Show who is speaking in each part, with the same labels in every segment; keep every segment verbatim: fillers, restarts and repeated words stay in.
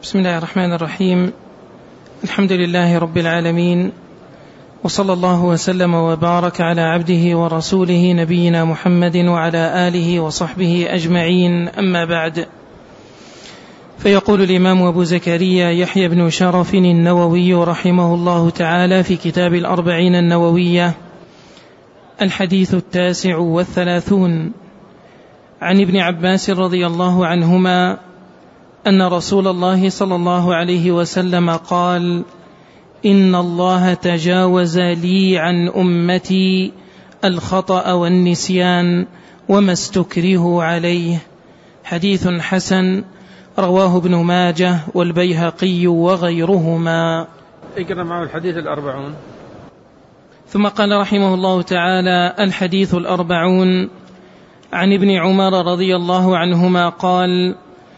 Speaker 1: بسم الله الرحمن الرحيم. الحمد لله رب العالمين، وصلى الله وسلم وبارك على عبده ورسوله نبينا محمد وعلى آله وصحبه أجمعين، أما بعد. فيقول الإمام أبو زكريا يحيى بن شرف النووي رحمه الله تعالى في كتاب الأربعين النووية: الحديث التاسع والثلاثون، عن ابن عباس رضي الله عنهما أن رسول الله صلى الله عليه وسلم قال: إن الله تجاوز لي عن أمتي الخطأ والنسيان وما استكرهوا عليه. حديث حسن، رواه ابن ماجه والبيهقي وغيرهما.
Speaker 2: اقرأ معه الحديث الأربعون.
Speaker 1: ثم قال رحمه الله تعالى: الحديث الأربعون، عن ابن عمر رضي الله عنهما قال: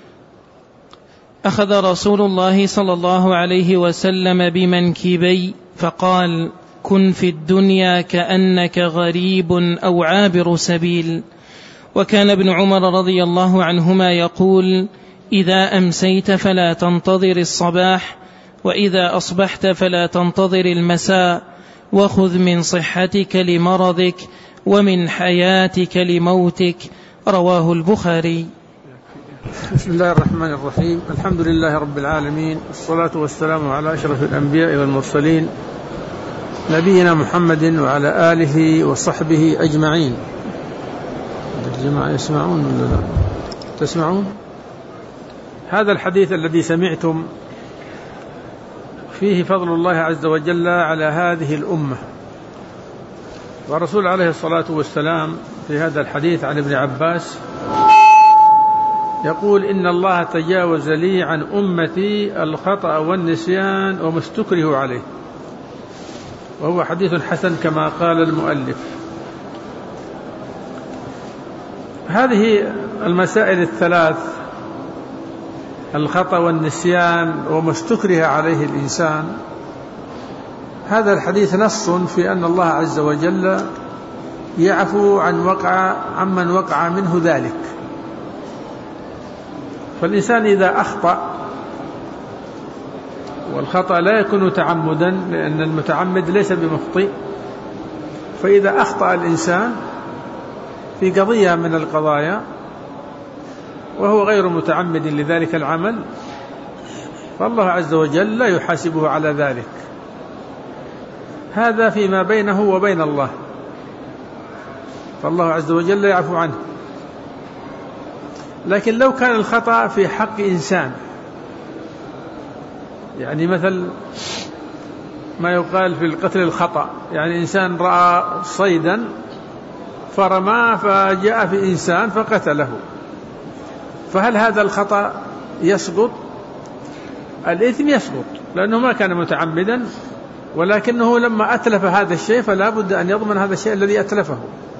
Speaker 1: أخذ رسول الله صلى الله عليه وسلم بمنكبي فقال: كن في الدنيا كأنك غريب أو عابر سبيل. وكان ابن عمر رضي الله عنهما يقول: إذا أمسيت فلا تنتظر الصباح، وإذا أصبحت فلا تنتظر المساء، وخذ من صحتك لمرضك ومن حياتك لموتك. رواه البخاري.
Speaker 2: بسم الله الرحمن الرحيم. الحمد لله رب العالمين، والصلاة والسلام على أشرف الأنبياء والمرسلين، نبينا محمد وعلى آله وصحبه أجمعين. الجماعة يسمعون ولا لا؟ تسمعون؟ هذا الحديث الذي سمعتم فيه فضل الله عز وجل على هذه الأمة، ورسول عليه الصلاة والسلام في هذا الحديث عن ابن عباس يقول: إن الله تجاوز لي عن أمتي الخطأ والنسيان وما استكرهوا عليه، وهو حديث حسن كما قال المؤلف. هذه المسائل الثلاث، الخطأ والنسيان وما استكره عليه الإنسان، هذا الحديث نص في أن الله عز وجل يعفو عن وقع عمن وقع منه ذلك. فالإنسان إذا أخطأ، والخطأ لا يكون تعمدا لأن المتعمد ليس بمخطئ، فإذا أخطأ الإنسان في قضية من القضايا وهو غير متعمد لذلك العمل، فالله عز وجل لا يحاسبه على ذلك. هذا فيما بينه وبين الله، فالله عز وجل يعفو عنه. لكن لو كان الخطأ في حق إنسان، يعني مثل ما يقال في القتل الخطأ، يعني إنسان رأى صيدا فرماه فجاء في إنسان فقتله، فهل هذا الخطأ يسقط؟ الإثم يسقط لأنه ما كان متعمدا، ولكنه لما أتلف هذا الشيء فلا بد أن يضمن هذا الشيء الذي أتلفه.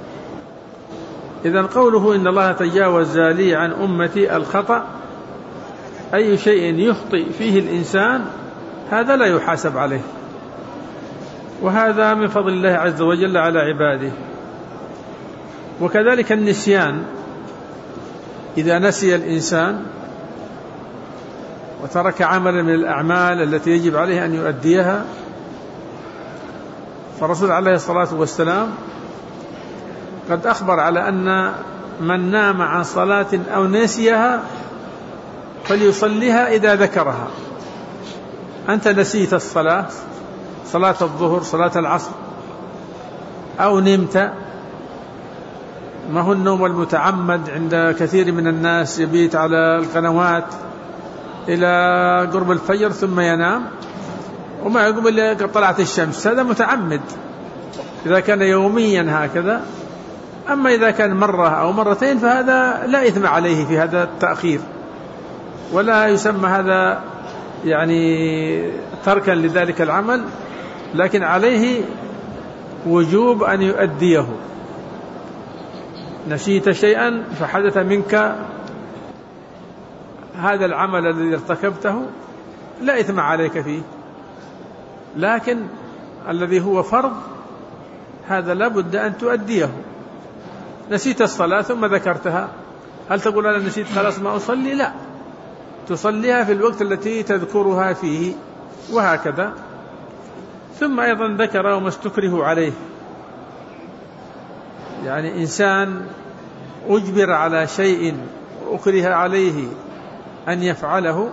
Speaker 2: إذن قوله إن الله تجاوز لي عن أمتي الخطأ، أي شيء يخطئ فيه الإنسان هذا لا يحاسب عليه، وهذا من فضل الله عز وجل على عباده. وكذلك النسيان، إذا نسي الإنسان وترك عملا من الأعمال التي يجب عليه أن يؤديها، فالرسول عليه الصلاة والسلام قد أخبر على أن من نام عن صلاة أو نسيها فليصليها إذا ذكرها. أنت نسيت الصلاة، صلاة الظهر، صلاة العصر، أو نمت، ما هو النوم المتعمد عند كثير من الناس، يبيت على القنوات إلى قرب الفجر ثم ينام وما يقوم إلا قد طلعت الشمس، هذا متعمد إذا كان يوميا هكذا. أما إذا كان مرة أو مرتين فهذا لا إثم عليه في هذا التأخير، ولا يسمى هذا يعني تركا لذلك العمل، لكن عليه وجوب أن يؤديه. نسيت شيئا فحدث منك هذا العمل الذي ارتكبته، لا إثم عليك فيه، لكن الذي هو فرض هذا لا بد أن تؤديه. نسيت الصلاة ثم ذكرتها، هل تقول أنا نسيت خلاص ما أصلي؟ لا، تصليها في الوقت التي تذكرها فيه، وهكذا. ثم أيضا ذكر وما استكره عليه، يعني إنسان أجبر على شيء وأكره عليه أن يفعله،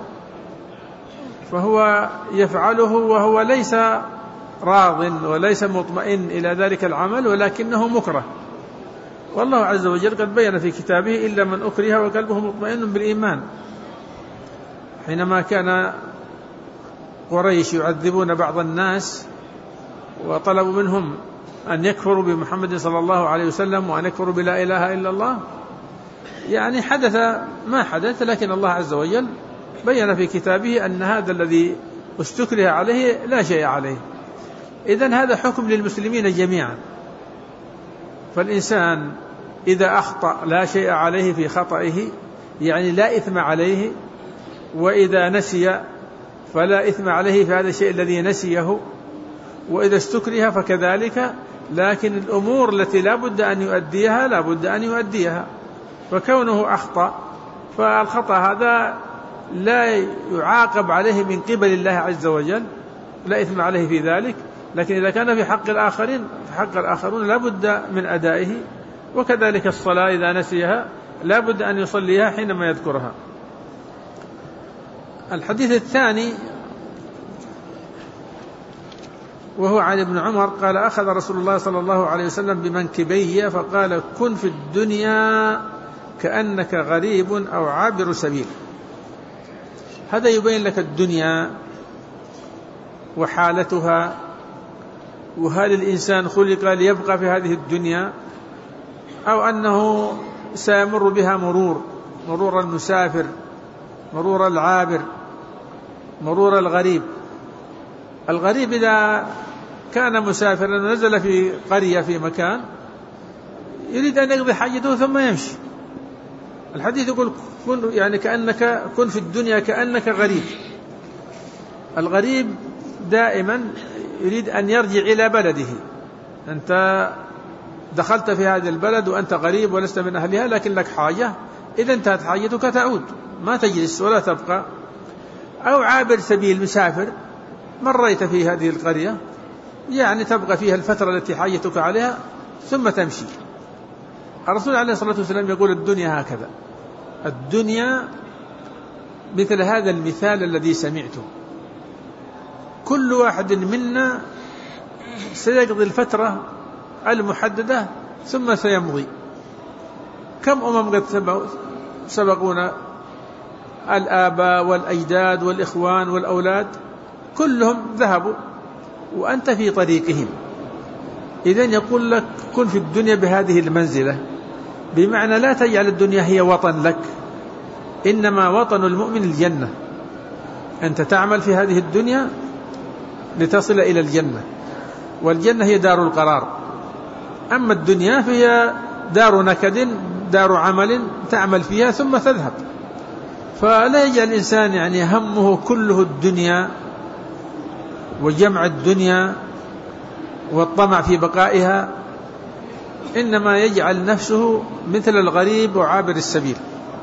Speaker 2: فهو يفعله وهو ليس راض وليس مطمئن إلى ذلك العمل، ولكنه مكره. والله عز وجل قد بين في كتابه: إلا من أكره وقلبه مطمئن بالإيمان. حينما كان قريش يعذبون بعض الناس وطلبوا منهم أن يكفروا بمحمد صلى الله عليه وسلم وأن يكفروا بلا إله إلا الله، يعني حدث ما حدث، لكن الله عز وجل بين في كتابه أن هذا الذي استكره عليه لا شيء عليه. إذن هذا حكم للمسلمين جميعا. فالإنسان إذا أخطأ لا شيء عليه في خطئه، يعني لا إثم عليه، وإذا نسي فلا إثم عليه في هذا الشيء الذي نسيه، وإذا استكره فكذلك. لكن الأمور التي لا بد أن يؤديها لا بد أن يؤديها، فكونه أخطأ فالخطأ هذا لا يعاقب عليه من قبل الله عز وجل، لا إثم عليه في ذلك. لكن إذا كان في حق الآخرين فحق الآخرون لا بد من أدائه، وكذلك الصلاة إذا نسيها لا بد أن يصليها حينما يذكرها. الحديث الثاني وهو عن ابن عمر قال: أخذ رسول الله صلى الله عليه وسلم بمنكبي فقال: كن في الدنيا كأنك غريب أو عابر سبيل. هذا يبين لك الدنيا وحالتها، وهل الإنسان خلق ليبقى في هذه الدنيا أو أنه سيمر بها مرور مرور المسافر، مرور العابر، مرور الغريب. الغريب إذا كان مسافرا ونزل في قرية في مكان يريد أن يقضي حاجته ثم يمشي. الحديث يقول كن يعني كأنك كن في الدنيا كأنك غريب. الغريب دائما يريد أن يرجع إلى بلده. أنت دخلت في هذا البلد وأنت غريب ولست من أهلها، لكن لك حاجة، إذا انتهت حاجتك تعود، ما تجلس ولا تبقى. أو عابر سبيل، مسافر، مريت في هذه القرية، يعني تبقى فيها الفترة التي حاجتك عليها ثم تمشي. الرسول عليه الصلاة والسلام يقول: الدنيا هكذا. الدنيا مثل هذا المثال الذي سمعته. كل واحد منا سيقضي الفترة المحددة ثم سيمضي. كم أمم قد سبقونا، الآباء والأجداد والإخوان والأولاد، كلهم ذهبوا وأنت في طريقهم. إذن يقول لك كن في الدنيا بهذه المنزلة، بمعنى لا تجعل الدنيا هي وطن لك، إنما وطن المؤمن الجنة. أنت تعمل في هذه الدنيا لتصل إلى الجنة، والجنة هي دار القرار. أما الدنيا فهي دار نكد، دار عمل تعمل فيها ثم تذهب. فلا يجعل الإنسان يعني همه كله الدنيا وجمع الدنيا والطمع في بقائها، إنما يجعل نفسه مثل الغريب وعابر السبيل.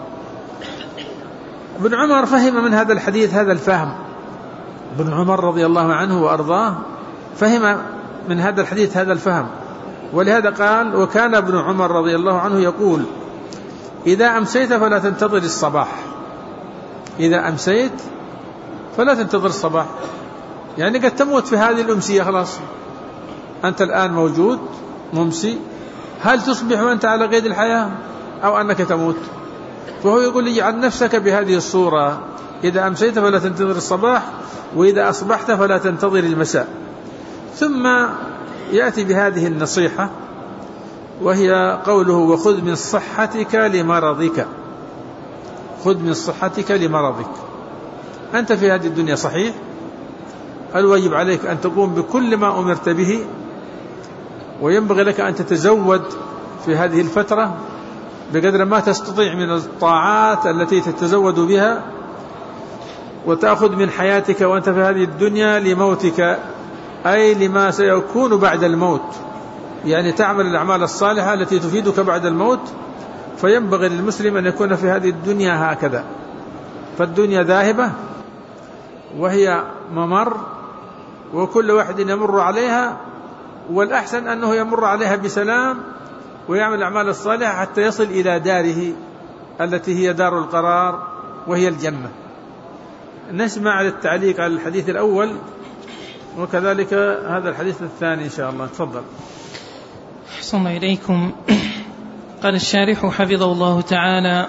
Speaker 2: ابن عمر فهم من هذا الحديث هذا الفهم. ابن عمر رضي الله عنه وأرضاه فهم من هذا الحديث هذا الفهم، ولهذا قال: وكان ابن عمر رضي الله عنه يقول: إذا أمسيت فلا تنتظر الصباح. إذا أمسيت فلا تنتظر الصباح، يعني قد تموت في هذه الأمسية خلاص، أنت الآن موجود ممسي، هل تصبح وأنت على قيد الحياة أو أنك تموت؟ فهو يقول: اجعل نفسك بهذه الصورة: إذا أمسيت فلا تنتظر الصباح، وإذا أصبحت فلا تنتظر المساء. ثم يأتي بهذه النصيحة، وهي قوله: وخذ من صحتك لمرضك. خذ من صحتك لمرضك. أنت في هذه الدنيا صحيح، الواجب عليك أن تقوم بكل ما أمرت به، وينبغي لك أن تتزود في هذه الفترة بقدر ما تستطيع من الطاعات التي تتزود بها، وتأخذ من حياتك وأنت في هذه الدنيا لموتك، أي لما سيكون بعد الموت، يعني تعمل الأعمال الصالحة التي تفيدك بعد الموت. فينبغي للمسلم أن يكون في هذه الدنيا هكذا. فالدنيا ذاهبة وهي ممر، وكل واحد يمر عليها، والأحسن أنه يمر عليها بسلام ويعمل الأعمال الصالحة حتى يصل إلى داره التي هي دار القرار وهي الجنة. نسمع للتعليق على الحديث الأول وكذلك هذا الحديث الثاني إن شاء الله. تفضل.
Speaker 1: أحسن إليكم. قال الشارح حفظه الله تعالى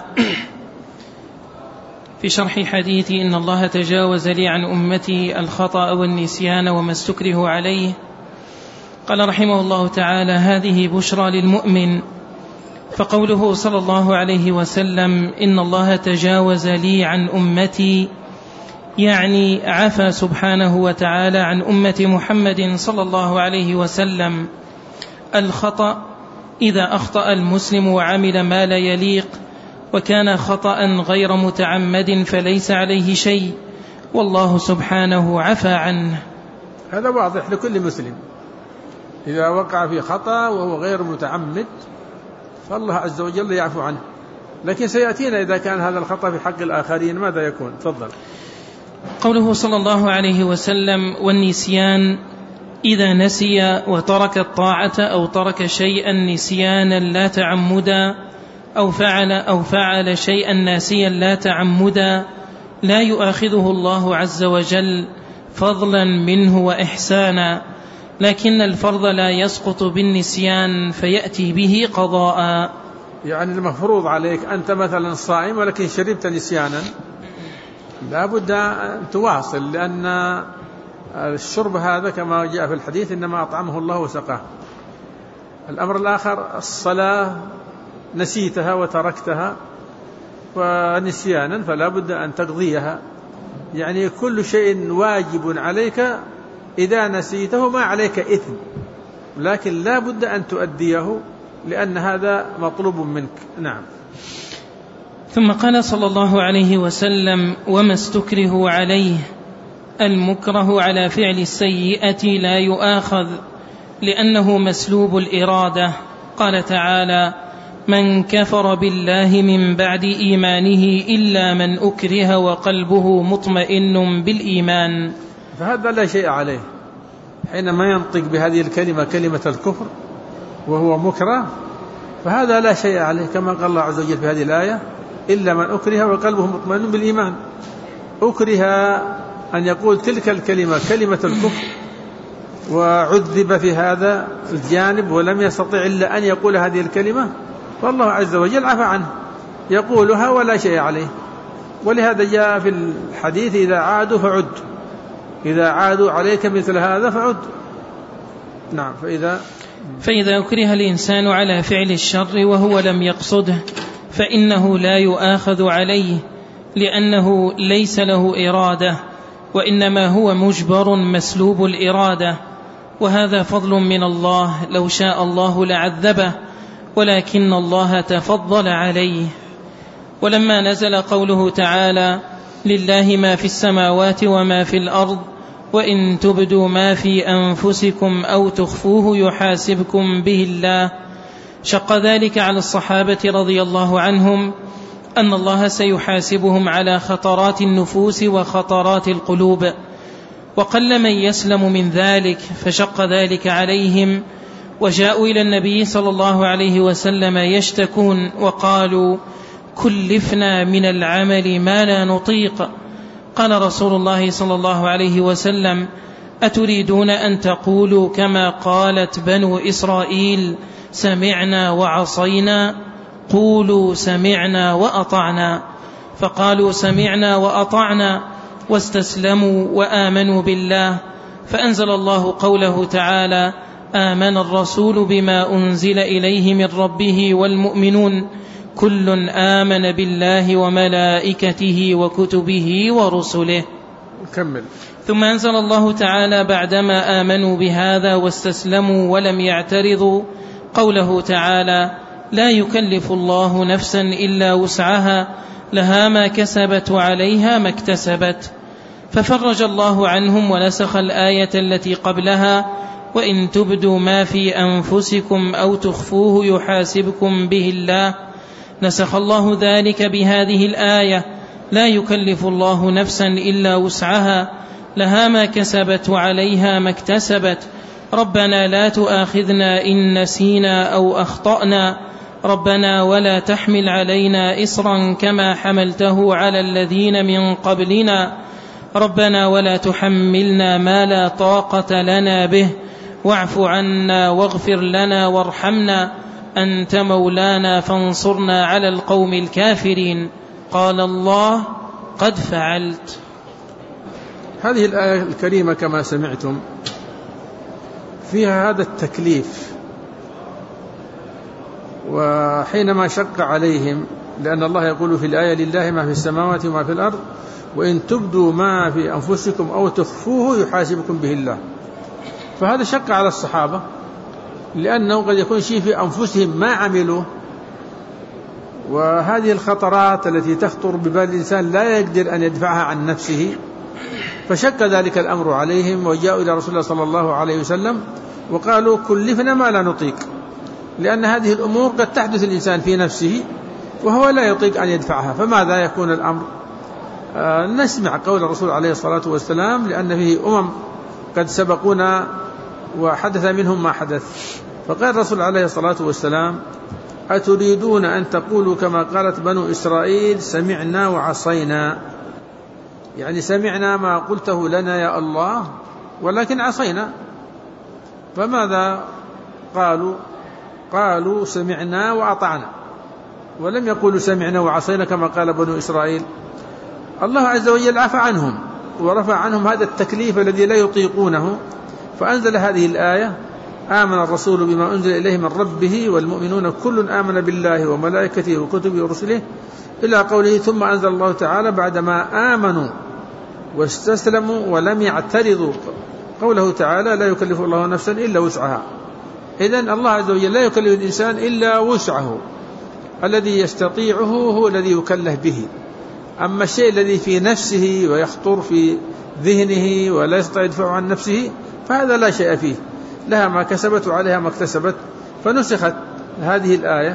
Speaker 1: في شرح حديث إن الله تجاوز لي عن أمتي الخطأ والنسيان وما استكره عليه، قال رحمه الله تعالى: هذه بشرى للمؤمن. فقوله صلى الله عليه وسلم إن الله تجاوز لي عن أمتي يعني عفى سبحانه وتعالى عن أمة محمد صلى الله عليه وسلم الخطأ إذا أخطأ المسلم وعمل ما لا يليق، وكان خطأ غير متعمد فليس عليه شيء، والله سبحانه عفى عنه.
Speaker 2: هذا واضح لكل مسلم، إذا وقع في خطأ وهو غير متعمد فالله عز وجل يعفو عنه. لكن سيأتينا إذا كان هذا الخطأ في حق الآخرين ماذا يكون. تفضل.
Speaker 1: قوله صلى الله عليه وسلم: والنسيان إذا نسي وترك الطاعة أو ترك شيئا نسيانا لا تعمدا أو فعل أو فعل شيئا ناسيا لا تعمدا لا يؤاخذه الله عز وجل فضلا منه وإحسانا، لكن الفرض لا يسقط بالنسيان فيأتي به قضاء.
Speaker 2: يعني المفروض عليك أنت مثلا صائم ولكن شربت نسيانا، لا بد أن تواصل، لأن الشرب هذا كما جاء في الحديث إنما أطعمه الله وسقاه. الأمر الآخر الصلاة نسيتها وتركتها ونسيانا فلا بد أن تقضيها. يعني كل شيء واجب عليك إذا نسيته ما عليك إثم، لكن لا بد أن تؤديه لأن هذا مطلوب منك. نعم.
Speaker 1: ثم قال صلى الله عليه وسلم: وما استكره عليه. المكره على فعل السيئة لا يؤاخذ لأنه مسلوب الإرادة. قال تعالى: من كفر بالله من بعد إيمانه إلا من أكره وقلبه مطمئن بالإيمان.
Speaker 2: فهذا لا شيء عليه حينما ينطق بهذه الكلمة كلمة الكفر وهو مكره، فهذا لا شيء عليه كما قال الله عز وجل في هذه الآية: إلا من أكره وقلبه مطمئن بالإيمان. أكره أن يقول تلك الكلمة كلمة الكفر وعذب في هذا الجانب ولم يستطع إلا أن يقول هذه الكلمة، فالله عز وجل عفى عنه يقولها ولا شيء عليه. ولهذا جاء في الحديث: إذا عادوا فعد، إذا عادوا عليك مثل هذا فعد. نعم. فإذا
Speaker 1: فإذا أكره الإنسان على فعل الشر وهو لم يقصده فإنه لا يؤاخذ عليه لأنه ليس له إرادة، وإنما هو مجبر مسلوب الإرادة، وهذا فضل من الله، لو شاء الله لعذبه ولكن الله تفضل عليه. ولما نزل قوله تعالى: لله ما في السماوات وما في الأرض وإن تبدوا ما في أنفسكم أو تخفوه يحاسبكم به الله، شق ذلك على الصحابة رضي الله عنهم أن الله سيحاسبهم على خطرات النفوس وخطرات القلوب، وقل من يسلم من ذلك، فشق ذلك عليهم، وجاءوا إلى النبي صلى الله عليه وسلم يشتكون وقالوا: كلفنا من العمل ما لا نطيق. قال رسول الله صلى الله عليه وسلم: أتريدون أن تقولوا كما قالت بنو إسرائيل سمعنا وعصينا؟ قولوا سمعنا وأطعنا. فقالوا سمعنا وأطعنا واستسلموا وآمنوا بالله، فأنزل الله قوله تعالى: آمن الرسول بما أنزل إليه من ربه والمؤمنون كل آمن بالله وملائكته وكتبه ورسله.
Speaker 2: كمل.
Speaker 1: ثم أنزل الله تعالى بعدما آمنوا بهذا واستسلموا ولم يعترضوا قوله تعالى: لا يكلف الله نفسا إلا وسعها لها ما كسبت وعليها ما اكتسبت. ففرج الله عنهم ونسخ الآية التي قبلها: وإن تبدوا ما في أنفسكم أو تخفوه يحاسبكم به الله. نسخ الله ذلك بهذه الآية لا يكلف الله نفسا إلا وسعها، لها ما كسبت وعليها ما اكتسبت. ربنا لا تؤاخذنا إن نسينا أو أخطأنا، ربنا ولا تحمل علينا إصرا كما حملته على الذين من قبلنا، ربنا ولا تحملنا ما لا طاقة لنا به، واعف عنا واغفر لنا وارحمنا، أنت مولانا فانصرنا على القوم الكافرين. قال الله قد فعلت.
Speaker 2: هذه الآية الكريمة كما سمعتم فيها هذا التكليف، وحينما شق عليهم، لأن الله يقول في الآية لله ما في السماوات وما في الأرض وإن تبدوا ما في أنفسكم أو تخفوه يحاسبكم به الله، فهذا شق على الصحابة، لأنه قد يكون شيء في أنفسهم ما عملوه، وهذه الخطرات التي تخطر ببال الإنسان لا يقدر أن يدفعها عن نفسه، فشك ذلك الأمر عليهم، وجاءوا إلى رسول الله صلى الله عليه وسلم وقالوا كلفنا ما لا نطيق، لأن هذه الأمور قد تحدث الإنسان في نفسه وهو لا يطيق أن يدفعها، فماذا يكون الأمر؟ آه نسمع قول الرسول عليه الصلاة والسلام، لأن فيه أمم قد سبقونا وحدث منهم ما حدث. فقال الرسول عليه الصلاة والسلام أتريدون أن تقولوا كما قالت بنو إسرائيل سمعنا وعصينا، يعني سمعنا ما قلته لنا يا الله ولكن عصينا. فماذا قالوا؟ قالوا سمعنا وأطعنا، ولم يقولوا سمعنا وعصينا كما قال بنو إسرائيل. الله عز وجل عفى عنهم ورفع عنهم هذا التكليف الذي لا يطيقونه، فأنزل هذه الآية آمن الرسول بما أنزل إليه من ربه والمؤمنون كل آمن بالله وملائكته وكتبه ورسله إلى قوله ثم أنزل الله تعالى بعدما آمنوا واستسلموا ولم يعترضوا قوله تعالى لا يكلف الله نفسا إلا وسعها. إذن الله عز وجل لا يكلف الإنسان إلا وسعه، الذي يستطيعه هو الذي يكلف به، أما الشيء الذي في نفسه ويخطر في ذهنه ولا يستطيع يدفعه عن نفسه فهذا لا شيء فيه، لها ما كسبت وعليها ما اكتسبت. فنسخت هذه الآية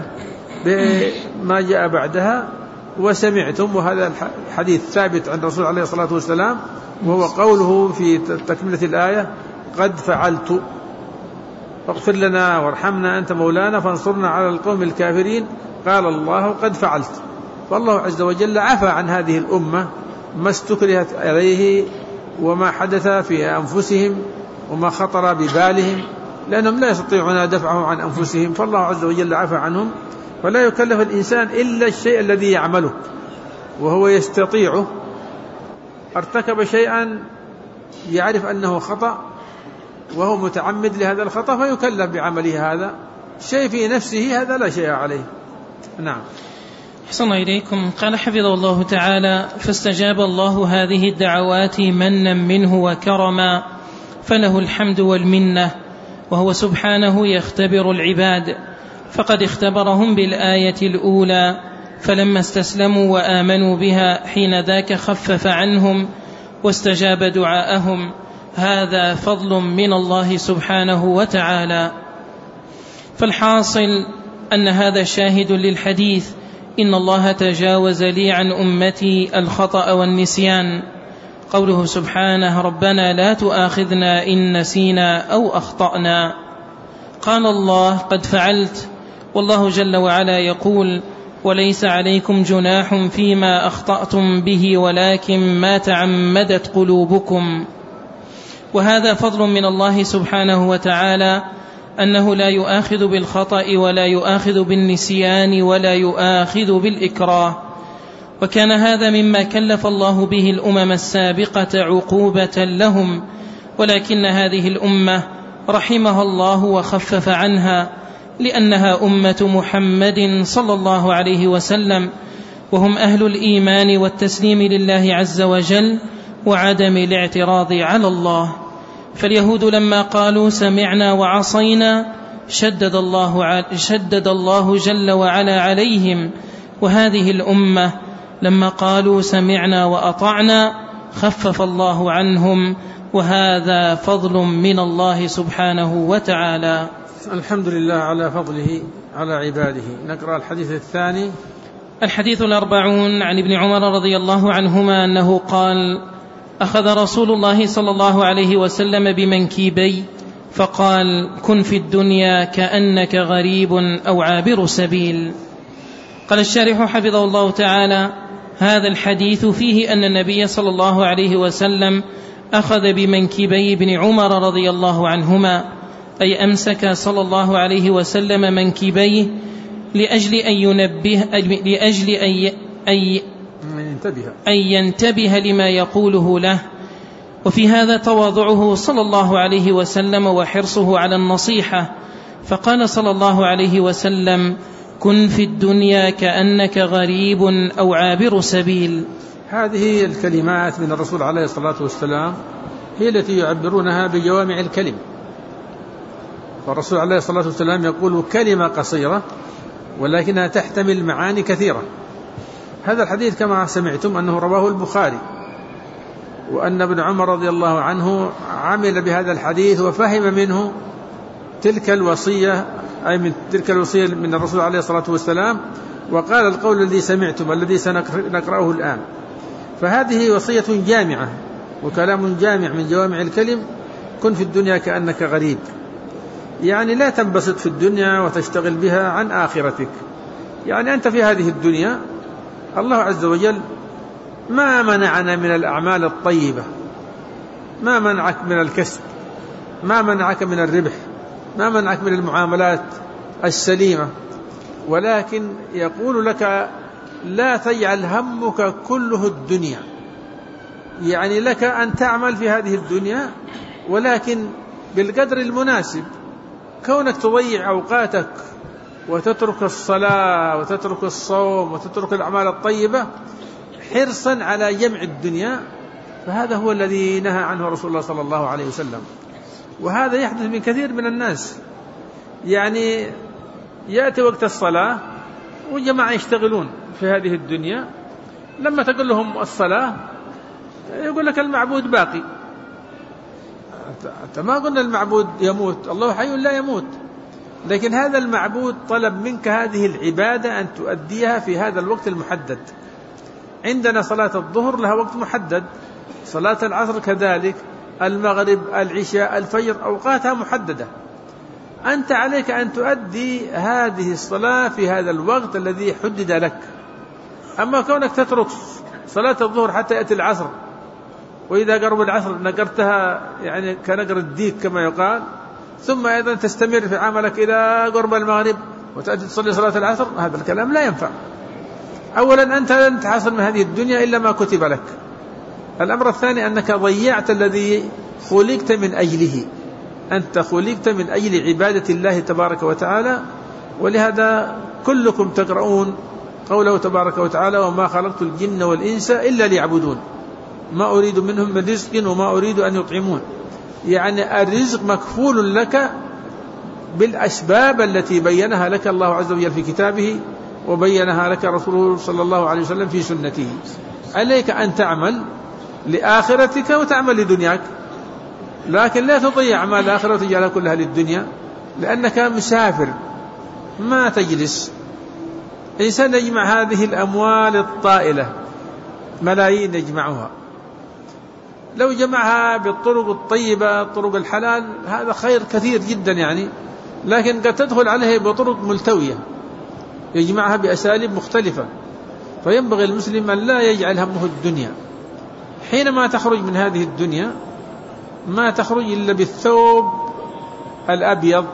Speaker 2: بما جاء بعدها وسمعتم، وهذا الحديث ثابت عن الرسول عليه الصلاة والسلام، وهو قوله في تكملة الآية قد فعلت، فاغفر لنا وارحمنا أنت مولانا فانصرنا على القوم الكافرين. قال الله قد فعلت. فالله عز وجل عفى عن هذه الأمة ما استكرهت عليه وما حدث في أنفسهم وما خطر ببالهم، لأنهم لا يستطيعون دفعه عن أنفسهم، فالله عز وجل عفى عنهم. فلا يكلف الإنسان إلا الشيء الذي يعمله وهو يستطيعه. ارتكب شيئا يعرف أنه خطأ وهو متعمد لهذا الخطأ فيكلف بعمله هذا، شيء في نفسه هذا لا شيء عليه. نعم.
Speaker 1: أحسن إليكم. قال حفظه الله تعالى فاستجاب الله هذه الدعوات منا منه وكرما، فله الحمد والمنة، وهو سبحانه يختبر العباد، فقد اختبرهم بالآية الأولى فلما استسلموا وآمنوا بها حين ذاك خفف عنهم واستجاب دعاءهم. هذا فضل من الله سبحانه وتعالى. فالحاصل أن هذا شاهد للحديث إن الله تجاوز لي عن أمتي الخطأ والنسيان. قوله سبحانه ربنا لا تؤاخذنا إن نسينا أو أخطأنا. قال الله قد فعلت، والله جل وعلا يقول وليس عليكم جناح فيما أخطأتم به ولكن ما تعمدت قلوبكم. وهذا فضل من الله سبحانه وتعالى أنه لا يؤاخذ بالخطأ ولا يؤاخذ بالنسيان ولا يؤاخذ بالإكراه. وكان هذا مما كلف الله به الأمم السابقة عقوبة لهم، ولكن هذه الأمة رحمها الله وخفف عنها لأنها أمة محمد صلى الله عليه وسلم، وهم أهل الإيمان والتسليم لله عز وجل وعدم الاعتراض على الله. فاليهود لما قالوا سمعنا وعصينا شدد الله, شدد الله جل وعلا عليهم، وهذه الأمة لما قالوا سمعنا وأطعنا خفف الله عنهم، وهذا فضل من الله سبحانه وتعالى.
Speaker 2: الحمد لله على فضله على عباده. نقرأ الحديث الثاني.
Speaker 1: الحديث الأربعون عن ابن عمر رضي الله عنهما أنه قال: أخذ رسول الله صلى الله عليه وسلم بمنكبي فقال: كن في الدنيا كأنك غريب أو عابر سبيل. قال الشارح حفظه الله تعالى: هذا الحديث فيه أن النبي صلى الله عليه وسلم أخذ بمنكبي ابن عمر رضي الله عنهما، أي أمسك صلى الله عليه وسلم منكبيه لأجل أن ينبه لأجل أن أن ينتبه, أن ينتبه لما يقوله له. وفي هذا تواضعه صلى الله عليه وسلم وحرصه على النصيحة، فقال صلى الله عليه وسلم: كن في الدنيا كأنك غريب أو عابر سبيل.
Speaker 2: هذه الكلمات من الرسول عليه الصلاة والسلام هي التي يعبرونها بجوامع الكلم. فالرسول عليه الصلاة والسلام يقول كلمة قصيرة ولكنها تحتمل معاني كثيرة. هذا الحديث كما سمعتم أنه رواه البخاري، وأن ابن عمر رضي الله عنه عمل بهذا الحديث وفهم منه تلك الوصية، أي من تلك الوصية من الرسول عليه الصلاة والسلام، وقال القول الذي سمعتم الذي سنقرأه الآن. فهذه وصية جامعة وكلام جامع من جوامع الكلم: كن في الدنيا كأنك غريب، يعني لا تنبسط في الدنيا وتشتغل بها عن آخرتك. يعني أنت في هذه الدنيا الله عز وجل ما منعنا من الأعمال الطيبة، ما منعك من الكسب، ما منعك من الربح، ما منعك من المعاملات السليمة، ولكن يقول لك لا تجعل همك كله الدنيا. يعني لك أن تعمل في هذه الدنيا ولكن بالقدر المناسب. كونك تضيع أوقاتك وتترك الصلاة وتترك الصوم وتترك الأعمال الطيبة حرصا على جمع الدنيا، فهذا هو الذي نهى عنه رسول الله صلى الله عليه وسلم. وهذا يحدث من كثير من الناس، يعني يأتي وقت الصلاة وجماعة يشتغلون في هذه الدنيا، لما تقول لهم الصلاة يقول لك المعبود باقي. أنت ما قلنا المعبود يموت، الله حي لا يموت، لكن هذا المعبود طلب منك هذه العبادة أن تؤديها في هذا الوقت المحدد. عندنا صلاة الظهر لها وقت محدد، صلاة العصر كذلك، المغرب، العشاء، الفجر، أوقاتها محددة. أنت عليك أن تؤدي هذه الصلاة في هذا الوقت الذي حدد لك. أما كونك تترك صلاة الظهر حتى يأتي العصر، وإذا قرب العصر نقرتها يعني كنقر الديك كما يقال، ثم أيضا تستمر في عملك إلى قرب المغرب وتأتي تصلي صلاة العصر، هذا الكلام لا ينفع. أولا أنت لن تحصل من هذه الدنيا إلا ما كتب لك. الأمر الثاني أنك ضيعت الذي خلقت من أجله. أنت خلقت من أجل عبادة الله تبارك وتعالى، ولهذا كلكم تقرؤون قوله تبارك وتعالى: وما خلقت الجن والإنس إلا ليعبدون ما أريد منهم من رزق وما أريد أن يطعمون. يعني الرزق مكفول لك بالأسباب التي بينها لك الله عز وجل في كتابه وبينها لك رسوله صلى الله عليه وسلم في سنته. عليك أن تعمل لآخرتك وتعمل لدنياك، لكن لا تضيع أعمال الآخرة وتجعلها كلها للدنيا، لأنك مسافر ما تجلس. إنسان يجمع هذه الأموال الطائلة، ملايين يجمعها، لو جمعها بالطرق الطيبة الطرق الحلال هذا خير كثير جدا يعني، لكن قد تدخل عليه بطرق ملتوية يجمعها بأساليب مختلفة. فينبغي المسلم أن لا يجعل همه الدنيا. حينما تخرج من هذه الدنيا ما تخرج إلا بالثوب الأبيض،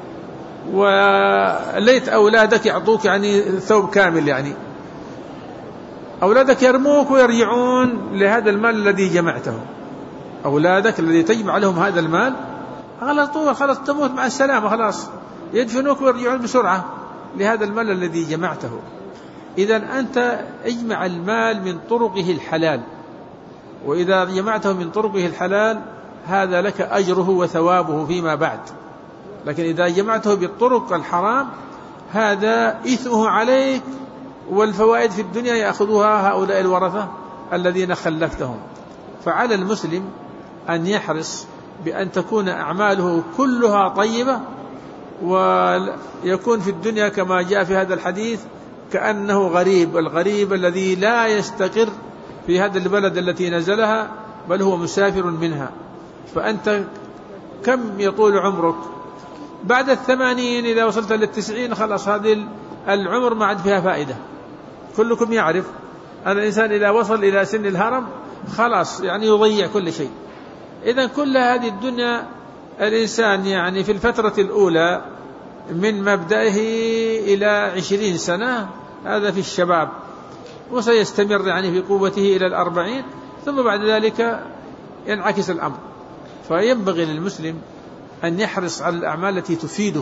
Speaker 2: وليت أولادك يعطوك يعني ثوب كامل، يعني أولادك يرموك ويرجعون لهذا المال الذي جمعته. أولادك الذي تجمع لهم هذا المال خلاص طول خلاص تموت مع السلامة، خلاص يدفنوك ويرجعون بسرعة لهذا المال الذي جمعته. إذن أنت اجمع المال من طرقه الحلال، وإذا جمعته من طرقه الحلال هذا لك أجره وثوابه فيما بعد. لكن إذا جمعته بالطرق الحرام هذا إثمه عليك، والفوائد في الدنيا يأخذها هؤلاء الورثة الذين خلفتهم. فعلى المسلم أن يحرص بأن تكون أعماله كلها طيبة، ويكون في الدنيا كما جاء في هذا الحديث كأنه غريب، الغريب الذي لا يستقر في هذا البلد التي نزلها بل هو مسافر منها. فأنت كم يطول عمرك؟ بعد الثمانين إذا وصلت للتسعين خلاص هذه العمر ما عاد فيها فائدة. كلكم يعرف أن الإنسان إذا وصل إلى سن الهرم خلاص يعني يضيع كل شيء. إذن كل هذه الدنيا الإنسان يعني في الفترة الأولى من مبدأه إلى عشرين سنة هذا في الشباب، وسيستمر يعني في قوته إلى الأربعين، ثم بعد ذلك ينعكس الأمر. فينبغي للمسلم أن يحرص على الأعمال التي تفيده،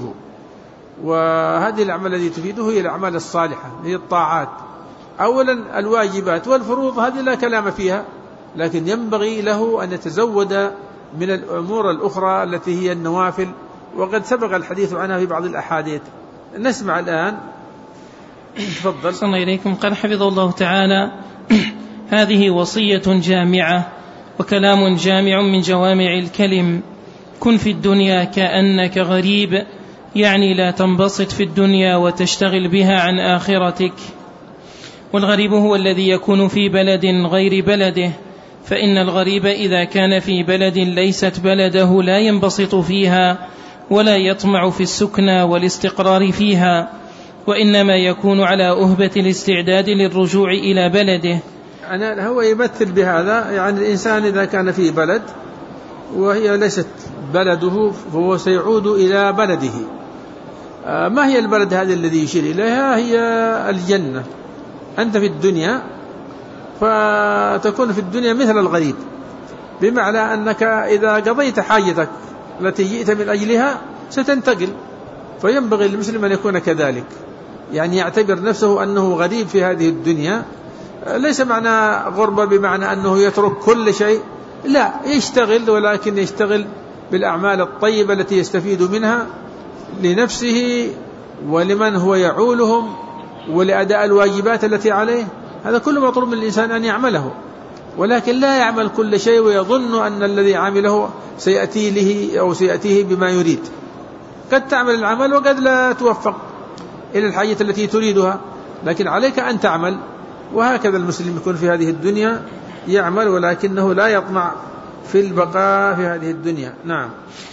Speaker 2: وهذه الأعمال التي تفيده هي الأعمال الصالحة، هي الطاعات. أولا الواجبات والفروض هذه لا كلام فيها، لكن ينبغي له أن يتزود من الأمور الأخرى التي هي النوافل، وقد سبق الحديث عنها في بعض الأحاديث. نسمع الآن. تفضل.
Speaker 1: صلى الله إليكم. قال حفظه الله تعالى: هذه وصية جامعة وكلام جامع من جوامع الكلم. كن في الدنيا كأنك غريب، يعني لا تنبسط في الدنيا وتشتغل بها عن آخرتك. والغريب هو الذي يكون في بلد غير بلده، فإن الغريب إذا كان في بلد ليست بلده لا ينبسط فيها ولا يطمع في السكنى والاستقرار فيها، وإنما يكون على أهبة الاستعداد للرجوع إلى بلده.
Speaker 2: أنا هو يمثل بهذا يعني الإنسان إذا كان في بلد وهي ليست بلده فهو سيعود إلى بلده. ما هي البلد هذا الذي يشير إليها؟ هي الجنة. أنت في الدنيا فتكون في الدنيا مثل الغريب، بمعنى أنك إذا قضيت حاجتك التي جئت من أجلها ستنتقل. فينبغي للمسلم أن يكون كذلك، يعني يعتبر نفسه أنه غريب في هذه الدنيا. ليس معنى غربة بمعنى أنه يترك كل شيء، لا، يشتغل، ولكن يشتغل بالأعمال الطيبة التي يستفيد منها لنفسه ولمن هو يعولهم ولأداء الواجبات التي عليه. هذا كل مطلوب من الإنسان أن يعمله، ولكن لا يعمل كل شيء ويظن أن الذي عمله سيأتي له أو سيأتيه بما يريد. قد تعمل العمل وقد لا توفق إلى الحاجة التي تريدها، لكن عليك أن تعمل. وهكذا المسلم يكون في هذه الدنيا يعمل، ولكنه لا يطمع في البقاء في هذه الدنيا. نعم.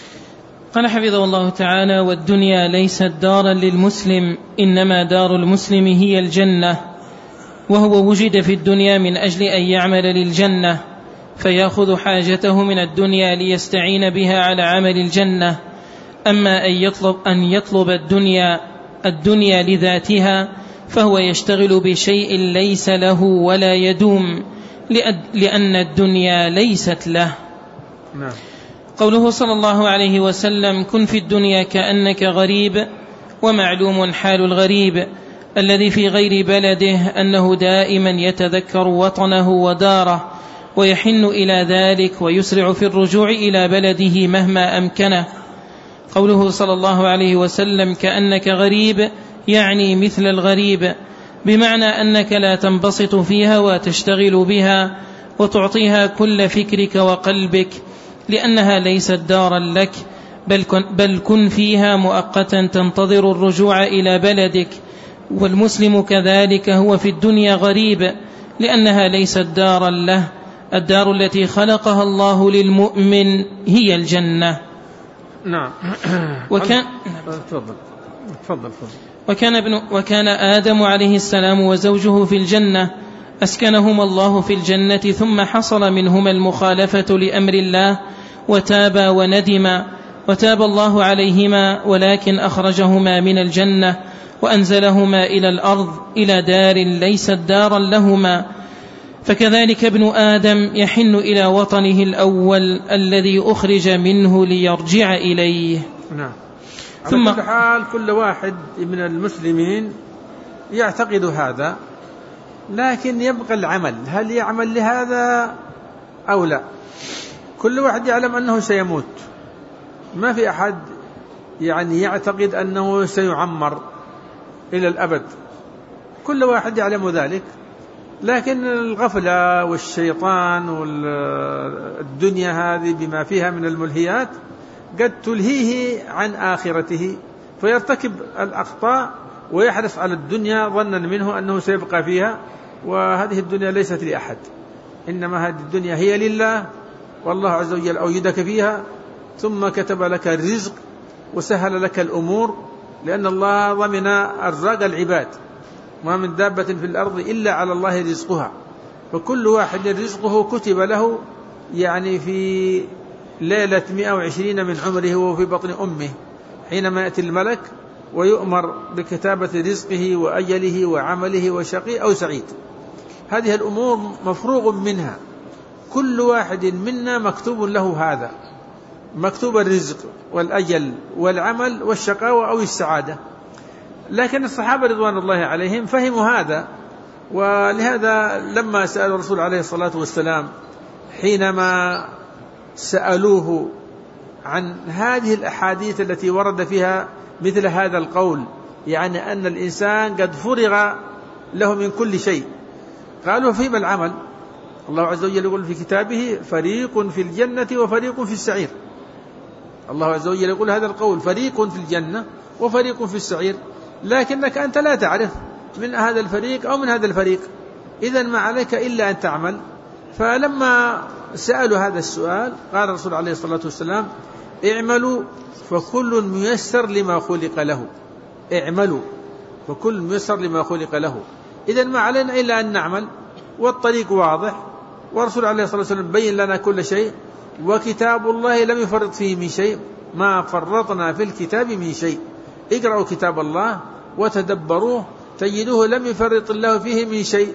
Speaker 1: قال حفظه الله تعالى: والدنيا ليست دارا للمسلم، إنما دار المسلم هي الجنة، وهو وجد في الدنيا من أجل أن يعمل للجنة، فيأخذ حاجته من الدنيا ليستعين بها على عمل الجنة. أما أن يطلب, أن يطلب الدنيا, الدنيا لذاتها فهو يشتغل بشيء ليس له ولا يدوم، لأن الدنيا ليست له.
Speaker 2: نعم.
Speaker 1: قوله صلى الله عليه وسلم: كن في الدنيا كأنك غريب، ومعلوم حال الغريب الذي في غير بلده أنه دائما يتذكر وطنه وداره ويحن إلى ذلك ويسرع في الرجوع إلى بلده مهما أمكنه. قوله صلى الله عليه وسلم: كأنك غريب، يعني مثل الغريب، بمعنى أنك لا تنبسط فيها وتشتغل بها وتعطيها كل فكرك وقلبك، لأنها ليست دارا لك، بل كن, بل كن فيها مؤقتا تنتظر الرجوع إلى بلدك. والمسلم كذلك هو في الدنيا غريب، لأنها ليست دارا له. الدار التي خلقها الله للمؤمن هي الجنة.
Speaker 2: نعم.
Speaker 1: وكان
Speaker 2: تفضل تفضل
Speaker 1: وكان ابن وكان آدم عليه السلام وزوجه في الجنة، أسكنهما الله في الجنة، ثم حصل منهما المخالفة لأمر الله وتابا وندما، وتاب الله عليهما، ولكن أخرجهما من الجنة وأنزلهما إلى الأرض إلى دار ليست دارا لهما. فكذلك ابن آدم يحن إلى وطنه الأول الذي أخرج منه ليرجع إليه.
Speaker 2: نعم. ثم على كل حال كل واحد من المسلمين يعتقد هذا، لكن يبقى العمل، هل يعمل لهذا أو لا؟ كل واحد يعلم أنه سيموت، ما في أحد يعني يعتقد أنه سيعمر إلى الأبد، كل واحد يعلم ذلك، لكن الغفلة والشيطان والدنيا هذه بما فيها من الملهيات قد تلهيه عن آخرته، فيرتكب الأخطاء ويحرص على الدنيا ظنا منه أنه سيبقى فيها، وهذه الدنيا ليست لأحد، إنما هذه الدنيا هي لله، والله عز وجل أوجدك فيها ثم كتب لك الرزق وسهل لك الأمور، لأن الله ضمن أرزاق العباد، ما من دابة في الأرض إلا على الله رزقها، فكل واحد رزقه كتب له يعني في ليلة مئة وعشرين من عمره وهو في بطن أمه، حينما يأتي الملك ويؤمر بكتابة رزقه وأجله وعمله وشقي أو سعيد. هذه الأمور مفروغ منها، كل واحد منا مكتوب له هذا، مكتوب الرزق والأجل والعمل والشقاوة أو السعادة. لكن الصحابة رضوان الله عليهم فهموا هذا، ولهذا لما سأل الرسول عليه الصلاة والسلام حينما سألوه عن هذه الأحاديث التي ورد فيها مثل هذا القول، يعني أن الإنسان قد فرغ له من كل شيء، قالوا فيما العمل؟ الله عز وجل يقول في كتابه فريق في الجنة وفريق في السعير. الله عز وجل يقول هذا القول، فريق في الجنة وفريق في السعير، لكنك أنت لا تعرف من هذا الفريق أو من هذا الفريق، إذن ما عليك إلا أن تعمل. فلما سألوا هذا السؤال قال الرسول عليه الصلاة والسلام اعملوا فكل ميسر لما خلق له، اعملوا فكل ميسر لما خلق له، إذن ما علينا إلا أن نعمل، والطريق واضح، والرسول عليه الصلاة والسلام بين لنا كل شيء، وكتاب الله لم يفرط فيه من شيء، ما فرطنا في الكتاب من شيء. اقرأوا كتاب الله وتدبروه تجدوه لم يفرط الله فيه من شيء،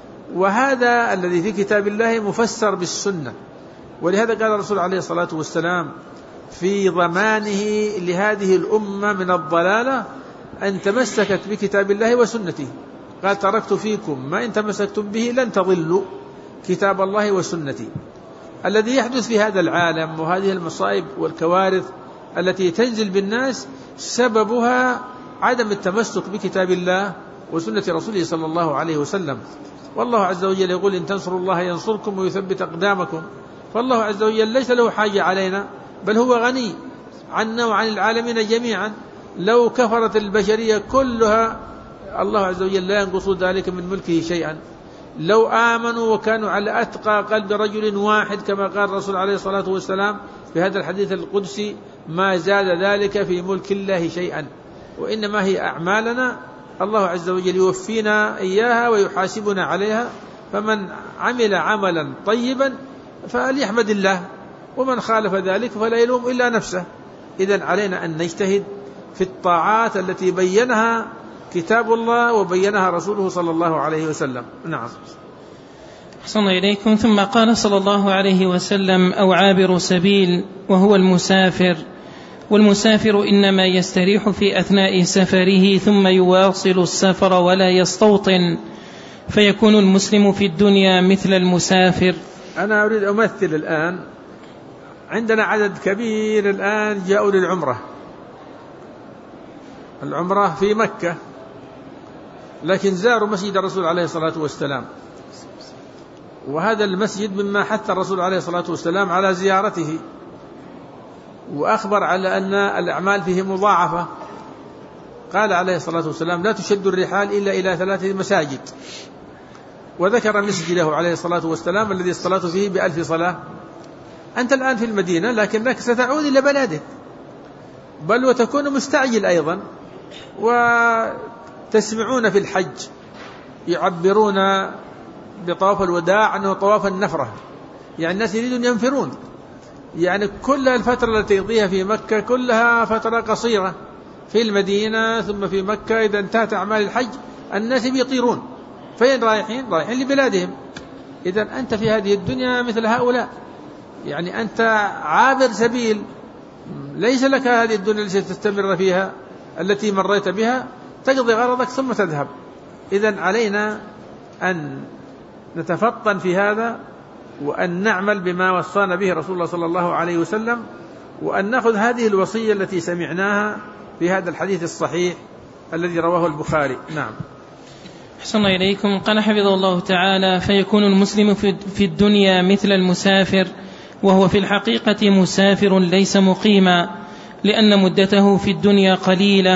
Speaker 2: وهذا الذي في كتاب الله مفسر بالسنة. ولهذا قال الرسول عليه الصلاة والسلام في ضمانه لهذه الأمة من الضلالة أن تمسكت بكتاب الله وسنته، قال تركت فيكم ما إن تمسكتم به لن تضلوا، كتاب الله وسنتي. الذي يحدث في هذا العالم وهذه المصائب والكوارث التي تنزل بالناس سببها عدم التمسك بكتاب الله وسنة رسوله صلى الله عليه وسلم. والله عز وجل يقول إن تنصروا الله ينصركم ويثبت أقدامكم، فالله عز وجل ليس له حاجة علينا، بل هو غني عنا وعن العالمين جميعا. لو كفرت البشرية كلها الله عز وجل لا ينقص ذلك من ملكه شيئا، لو آمنوا وكانوا على أتقى قلب رجل واحد كما قال الرسول عليه الصلاة والسلام في هذا الحديث القدسي ما زاد ذلك في ملك الله شيئا، وإنما هي أعمالنا الله عز وجل يوفينا إياها ويحاسبنا عليها. فمن عمل عملا طيبا فليحمد الله، ومن خالف ذلك فلا يلوم إلا نفسه. إذن علينا أن نجتهد في الطاعات التي بينها كتاب الله وبينها رسوله صلى الله عليه وسلم. نعم.
Speaker 1: أحسن إليكم. ثم قال صلى الله عليه وسلم أو عابر سبيل وهو المسافر، والمسافر إنما يستريح في أثناء سفره ثم يواصل السفر ولا يستوطن، فيكون المسلم في الدنيا مثل المسافر.
Speaker 2: أنا أريد أمثل الآن، عندنا عدد كبير الآن جاءوا للعمرة، العمرة في مكة، لكن زاروا مسجد الرسول عليه الصلاة والسلام، وهذا المسجد مما حث الرسول عليه الصلاة والسلام على زيارته، وأخبر على أن الأعمال فيه مضاعفة. قال عليه الصلاة والسلام لا تشد الرحال إلا إلى ثلاثة مساجد، وذكر مسجده عليه الصلاة والسلام الذي الصلاة فيه بألف صلاة. أنت الآن في المدينة لكنك ستعود إلى بلدك، بل وتكون مستعجل أيضا. وتسمعون في الحج يعبرون بطواف الوداع أنه طواف النفرة، يعني الناس يريدون ينفرون، يعني كل الفترة التي يقضيها في مكة كلها فترة قصيرة، في المدينة ثم في مكة إذا انتهت أعمال الحج الناس بيطيرون، فين رايحين؟ رايحين لبلادهم. إذن أنت في هذه الدنيا مثل هؤلاء، يعني أنت عابر سبيل، ليس لك هذه الدنيا التي تستمر فيها التي مريت بها، تقضي غرضك ثم تذهب. إذن علينا أن نتفطن في هذا، وأن نعمل بما وصانا به رسول الله صلى الله عليه وسلم، وأن نأخذ هذه الوصية التي سمعناها في هذا الحديث الصحيح الذي رواه البخاري. نعم.
Speaker 1: أحسن إليكم. قال حفظه الله تعالى فيكون المسلم في الدنيا مثل المسافر، وهو في الحقيقة مسافر ليس مقيما، لأن مدته في الدنيا قليلة،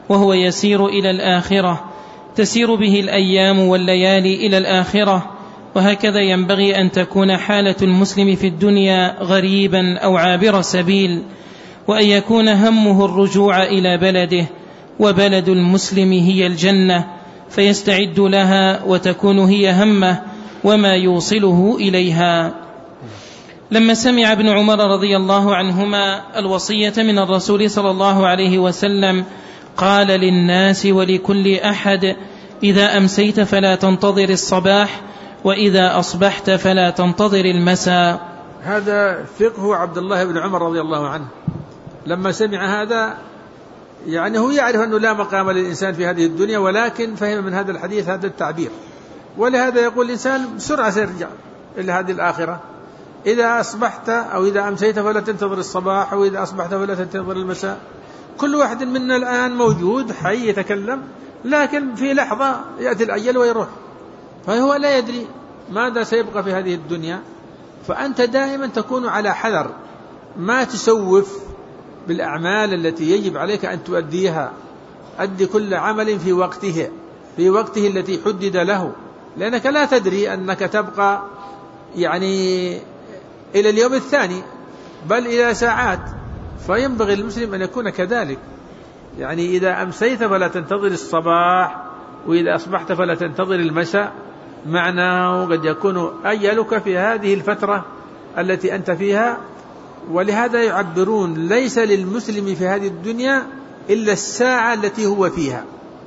Speaker 1: وهو يسير إلى الآخرة، تسير به الأيام والليالي إلى الآخرة. وهكذا ينبغي أن تكون حالة المسلم في الدنيا غريبا أو عابر سبيل، وأن يكون همه الرجوع إلى بلده، وبلد المسلم هي الجنة، فيستعد لها وتكون هي همه وما يوصله إليها. لما سمع ابن عمر رضي الله عنهما الوصية من الرسول صلى الله عليه وسلم قال للناس ولكل أحد: إذا أمسيت فلا تنتظر الصباح، وإذا أصبحت فلا تنتظر المساء.
Speaker 2: هذا فقه عبد الله بن عمر رضي الله عنه. لما سمع هذا يعني هو يعرف أنه لا مقام للإنسان في هذه الدنيا، ولكن فهم من هذا الحديث هذا التعبير، ولهذا يقول الإنسان بسرعة سيرجع إلى هذه الآخرة. إذا أصبحت أو إذا أمسيت فلا تنتظر الصباح، وإذا أصبحت فلا تنتظر المساء. كل واحد منا الآن موجود حي يتكلم، لكن في لحظة يأتي الأجل ويروح، فهو لا يدري ماذا سيبقى في هذه الدنيا. فأنت دائما تكون على حذر، ما تسوف بالأعمال التي يجب عليك أن تؤديها. أدي كل عمل في وقته في وقته التي حدد له، لأنك لا تدري أنك تبقى يعني إلى اليوم الثاني، بل إلى ساعات. فينبغي المسلم أن يكون كذلك، يعني إذا أمسيت فلا تنتظر الصباح، وإذا أصبحت فلا تنتظر المساء. معناه قد يكون أجلك في هذه الفترة التي أنت فيها. ولهذا يعبرون: ليس للمسلم في هذه الدنيا إلا الساعة التي هو فيها،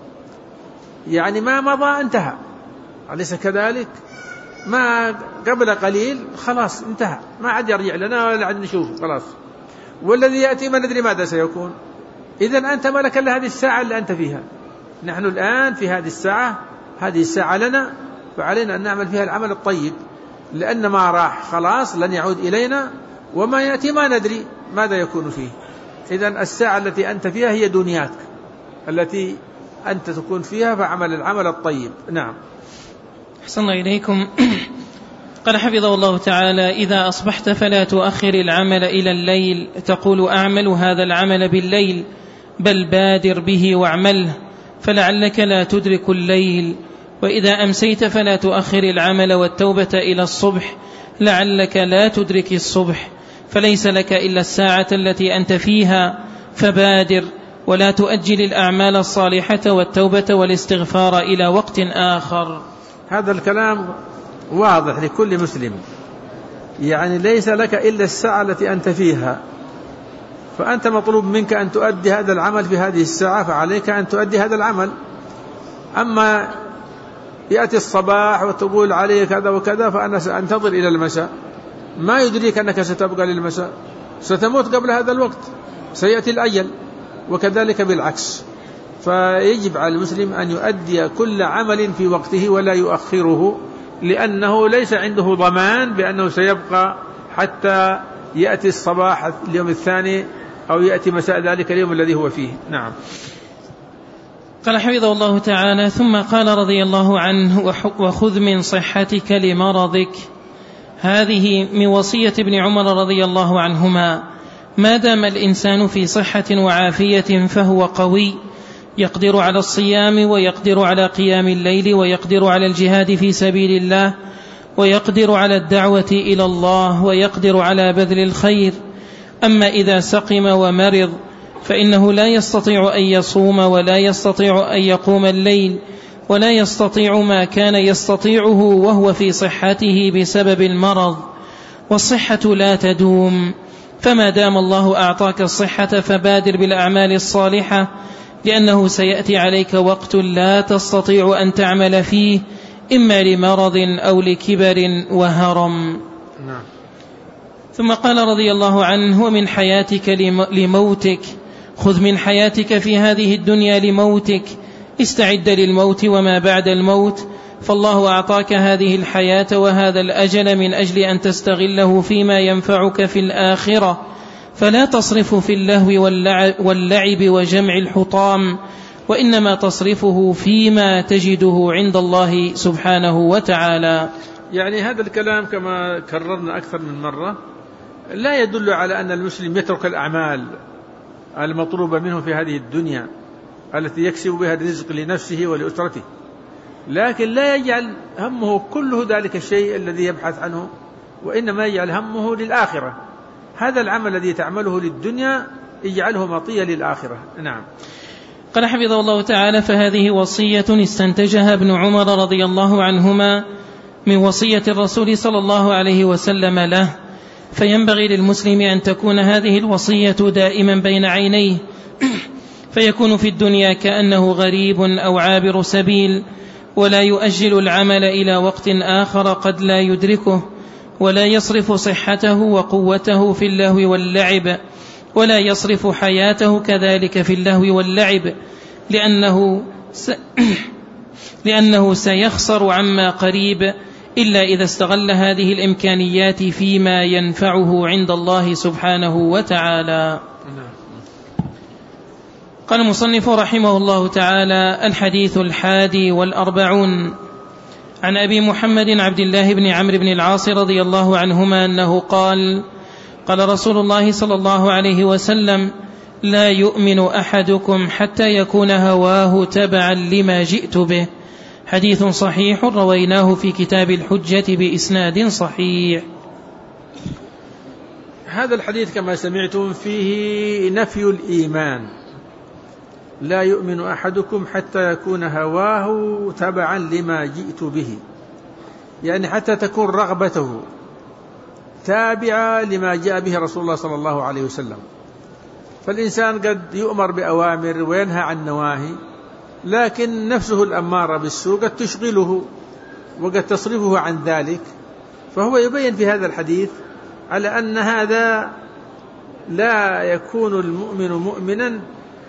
Speaker 2: يعني ما مضى انتهى، أليس كذلك؟ ما قبل قليل خلاص انتهى، ما عاد يرجع لنا ولا عاد نشوف خلاص، والذي يأتي ما ندري ماذا سيكون. إذن أنت ملك لهذه الساعة اللي أنت فيها. نحن الآن في هذه الساعة، هذه الساعة لنا، فعلينا أن نعمل فيها العمل الطيب، لأن ما راح خلاص لن يعود إلينا، وما يأتي ما ندري ماذا يكون فيه. إذن الساعة التي أنت فيها هي دنياك التي أنت تكون فيها، فعمل العمل الطيب. نعم.
Speaker 1: أحسن الله إليكم. قال حفظه الله تعالى: إذا أصبحت فلا تؤخر العمل إلى الليل، تقول أعمل هذا العمل بالليل، بل بادر به واعمله، فلعلك لا تدرك الليل. وإذا أمسيت فلا تؤخر العمل والتوبة إلى الصبح، لعلك لا تدرك الصبح، فليس لك إلا الساعة التي أنت فيها، فبادر ولا تؤجل الأعمال الصالحة والتوبة والاستغفار إلى وقت آخر.
Speaker 2: هذا الكلام واضح لكل مسلم، يعني ليس لك إلا الساعة التي أنت فيها، فأنت مطلوب منك أن تؤدي هذا العمل في هذه الساعة، فعليك أن تؤدي هذا العمل. أما يأتي الصباح وتقول عليه كذا وكذا فأنا سأنتظر إلى المساء، ما يدريك أنك ستبقى للمساء، ستموت قبل هذا الوقت، سيأتي الأجل، وكذلك بالعكس. فيجب على المسلم أن يؤدي كل عمل في وقته ولا يؤخره، لأنه ليس عنده ضمان بأنه سيبقى حتى يأتي الصباح اليوم الثاني أو يأتي مساء ذلك اليوم الذي هو فيه. نعم.
Speaker 1: قال حفظه الله تعالى: ثم قال رضي الله عنه: وخذ من صحتك لمرضك. هذه من وصية ابن عمر رضي الله عنهما. ما دام الإنسان في صحة وعافية فهو قوي، يقدر على الصيام، ويقدر على قيام الليل، ويقدر على الجهاد في سبيل الله، ويقدر على الدعوة إلى الله، ويقدر على بذل الخير. أما إذا سقم ومرض فإنه لا يستطيع أن يصوم، ولا يستطيع أن يقوم الليل، ولا يستطيع ما كان يستطيعه وهو في صحته بسبب المرض، والصحة لا تدوم. فما دام الله أعطاك الصحة فبادر بالأعمال الصالحة، لأنه سيأتي عليك وقت لا تستطيع أن تعمل فيه، إما لمرض أو لكبر وهرم.
Speaker 2: نعم.
Speaker 1: ثم قال رضي الله عنه: ومن حياتك لموتك. خذ من حياتك في هذه الدنيا لموتك، استعد للموت وما بعد الموت، فالله أعطاك هذه الحياة وهذا الأجل من أجل أن تستغله فيما ينفعك في الآخرة، فلا تصرف في اللهو واللعب وجمع الحطام، وإنما تصرفه فيما تجده عند الله سبحانه وتعالى.
Speaker 2: يعني هذا الكلام كما كررنا أكثر من مرة لا يدل على أن المسلم يترك الأعمال المطلوبة منه في هذه الدنيا، التي يكسب بها الرزق لنفسه ولأسرته، لكن لا يجعل همه كله ذلك الشيء الذي يبحث عنه، وإنما يجعل همه للآخرة. هذا العمل الذي تعمله للدنيا اجعله مطية للآخرة. نعم.
Speaker 1: قال حفظه الله تعالى: فهذه وصية استنتجها ابن عمر رضي الله عنهما من وصية الرسول صلى الله عليه وسلم له، فينبغي للمسلم أن تكون هذه الوصية دائما بين عينيه، فيكون في الدنيا كأنه غريب أو عابر سبيل، ولا يؤجل العمل إلى وقت آخر قد لا يدركه، ولا يصرف صحته وقوته في اللهو واللعب، ولا يصرف حياته كذلك في اللهو واللعب، لأنه, س... لأنه سيخسر عما قريب إلا إذا استغل هذه الإمكانيات فيما ينفعه عند الله سبحانه وتعالى. قال المصنف رحمه الله تعالى: الحديث الحادي والأربعون عن أبي محمد عبد الله بن عمرو بن العاص رضي الله عنهما أنه قال: قال رسول الله صلى الله عليه وسلم: لا يؤمن أحدكم حتى يكون هواه تبعا لما جئت به. حديث صحيح رويناه في كتاب الحجة بإسناد صحيح.
Speaker 2: هذا الحديث كما سمعتم فيه نفي الإيمان. لا يؤمن أحدكم حتى يكون هواه تبعا لما جئت به، يعني حتى تكون رغبته تابعة لما جاء به رسول الله صلى الله عليه وسلم. فالإنسان قد يؤمر بأوامر وينهى عن نواهي، لكن نفسه الأمارة بالسوء قد تشغله وقد تصرفه عن ذلك. فهو يبين في هذا الحديث على أن هذا لا يكون المؤمن مؤمنا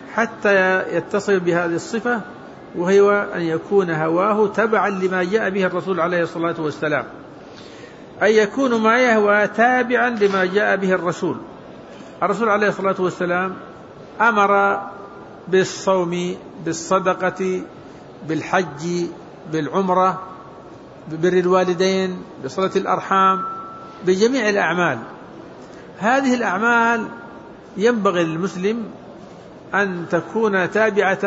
Speaker 2: حتى يتصل بهذه الصفة، وهي أن يكون هواه تبعا لما جاء به الرسول عليه الصلاة والسلام، أي يكون ما يهوى تابعا لما جاء به الرسول. الرسول عليه الصلاة والسلام أمر بالصوم، بالصدقة، بالحج، بالعمرة، ببر الوالدين، بصلة الأرحام، بجميع الأعمال. هذه الأعمال ينبغي للمسلم أن تكون تابعة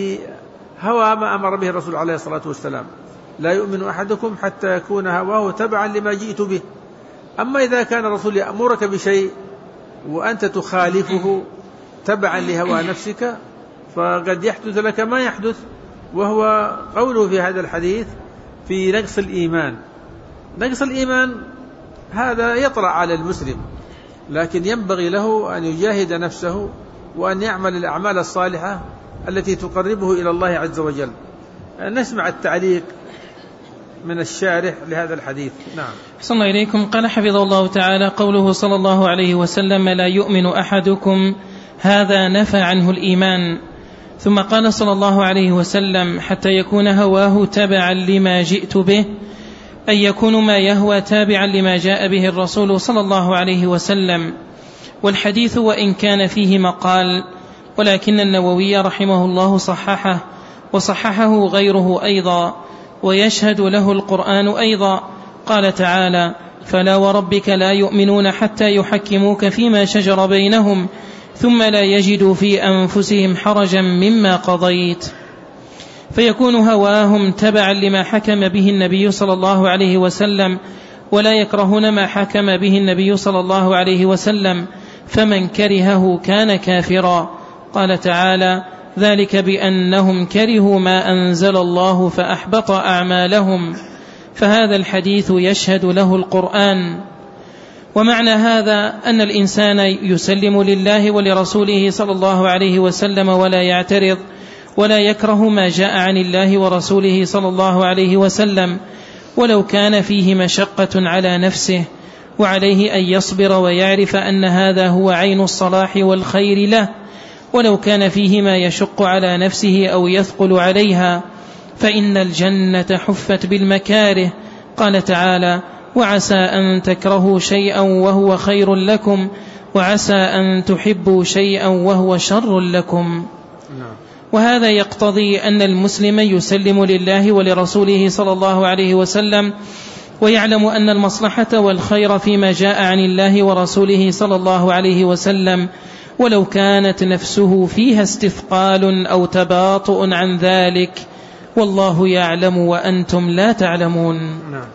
Speaker 2: لهوى ما أمر به الرسول عليه الصلاة والسلام. لا يؤمن أحدكم حتى يكون هواه تبعا لما جئت به. أما إذا كان الرسول يأمرك بشيء وأنت تخالفه تبعا لهوى نفسك فقد يحدث لك ما يحدث، وهو قوله في هذا الحديث في نقص الإيمان. نقص الإيمان هذا يطرأ على المسلم، لكن ينبغي له أن يجاهد نفسه وأن يعمل الأعمال الصالحة التي تقربه إلى الله عز وجل. نسمع التعليق من الشارح لهذا الحديث. نعم.
Speaker 1: أحسن الله إليكم. قال حفظه الله تعالى: قوله صلى الله عليه وسلم: لا يؤمن أحدكم، هذا نفى عنه الإيمان. ثم قال صلى الله عليه وسلم: حتى يكون هواه تبعا لما جئت به، أن يكون ما يهوى تابعا لما جاء به الرسول صلى الله عليه وسلم. والحديث وإن كان فيه مقال، ولكن النووي رحمه الله صححه، وصححه غيره أيضا، ويشهد له القرآن أيضا. قال تعالى: فلا وربك لا يؤمنون حتى يحكموك فيما شجر بينهم ثم لا يجدوا في أنفسهم حرجا مما قضيت. فيكون هواهم تبعا لما حكم به النبي صلى الله عليه وسلم، ولا يكرهون ما حكم به النبي صلى الله عليه وسلم، فمن كرهه كان كافرا. قال تعالى: ذلك بأنهم كرهوا ما أنزل الله فأحبط أعمالهم. فهذا الحديث يشهد له القرآن. ومعنى هذا أن الإنسان يسلم لله ولرسوله صلى الله عليه وسلم ولا يعترض، ولا يكره ما جاء عن الله ورسوله صلى الله عليه وسلم، ولو كان فيه مشقة على نفسه، وعليه أن يصبر ويعرف أن هذا هو عين الصلاح والخير له، ولو كان فيه ما يشق على نفسه أو يثقل عليها، فإن الجنة حفت بالمكاره. قال تعالى: وعسى أن تكرهوا شيئا وهو خير لكم، وعسى أن تحبوا شيئا وهو شر لكم. وهذا يقتضي أن المسلم يسلم لله ولرسوله صلى الله عليه وسلم، ويعلم أن المصلحة والخير فيما جاء عن الله ورسوله صلى الله عليه وسلم، ولو كانت نفسه فيها استثقال أو تباطؤ عن ذلك، والله يعلم وأنتم لا تعلمون.
Speaker 2: نعم.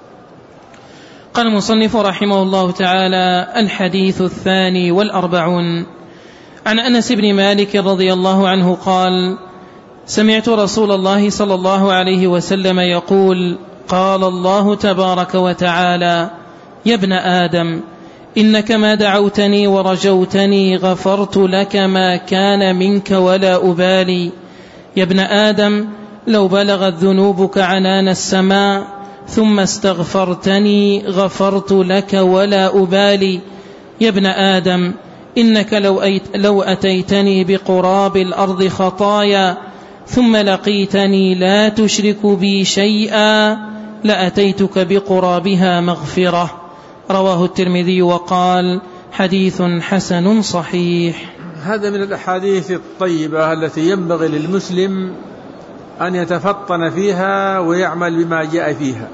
Speaker 1: قال المصنف رحمه الله تعالى: الحديث الثاني والأربعون عن أنس بن مالك رضي الله عنه قال: سمعت رسول الله صلى الله عليه وسلم يقول: قال الله تبارك وتعالى: يا ابن آدم إنك ما دعوتني ورجوتني غفرت لك ما كان منك ولا أبالي. يا ابن آدم لو بلغت ذنوبك عنان السماء ثم استغفرتني غفرت لك ولا أبالي. يا ابن آدم إنك لو, لو أتيتني بقراب الأرض خطايا ثم لقيتني لا تشرك بي شيئا لأتيتك بقرابها مغفرة. رواه الترمذي وقال: حديث حسن صحيح.
Speaker 2: هذا من الأحاديث الطيبة التي ينبغي للمسلم أن يتفطن فيها ويعمل بما جاء فيها.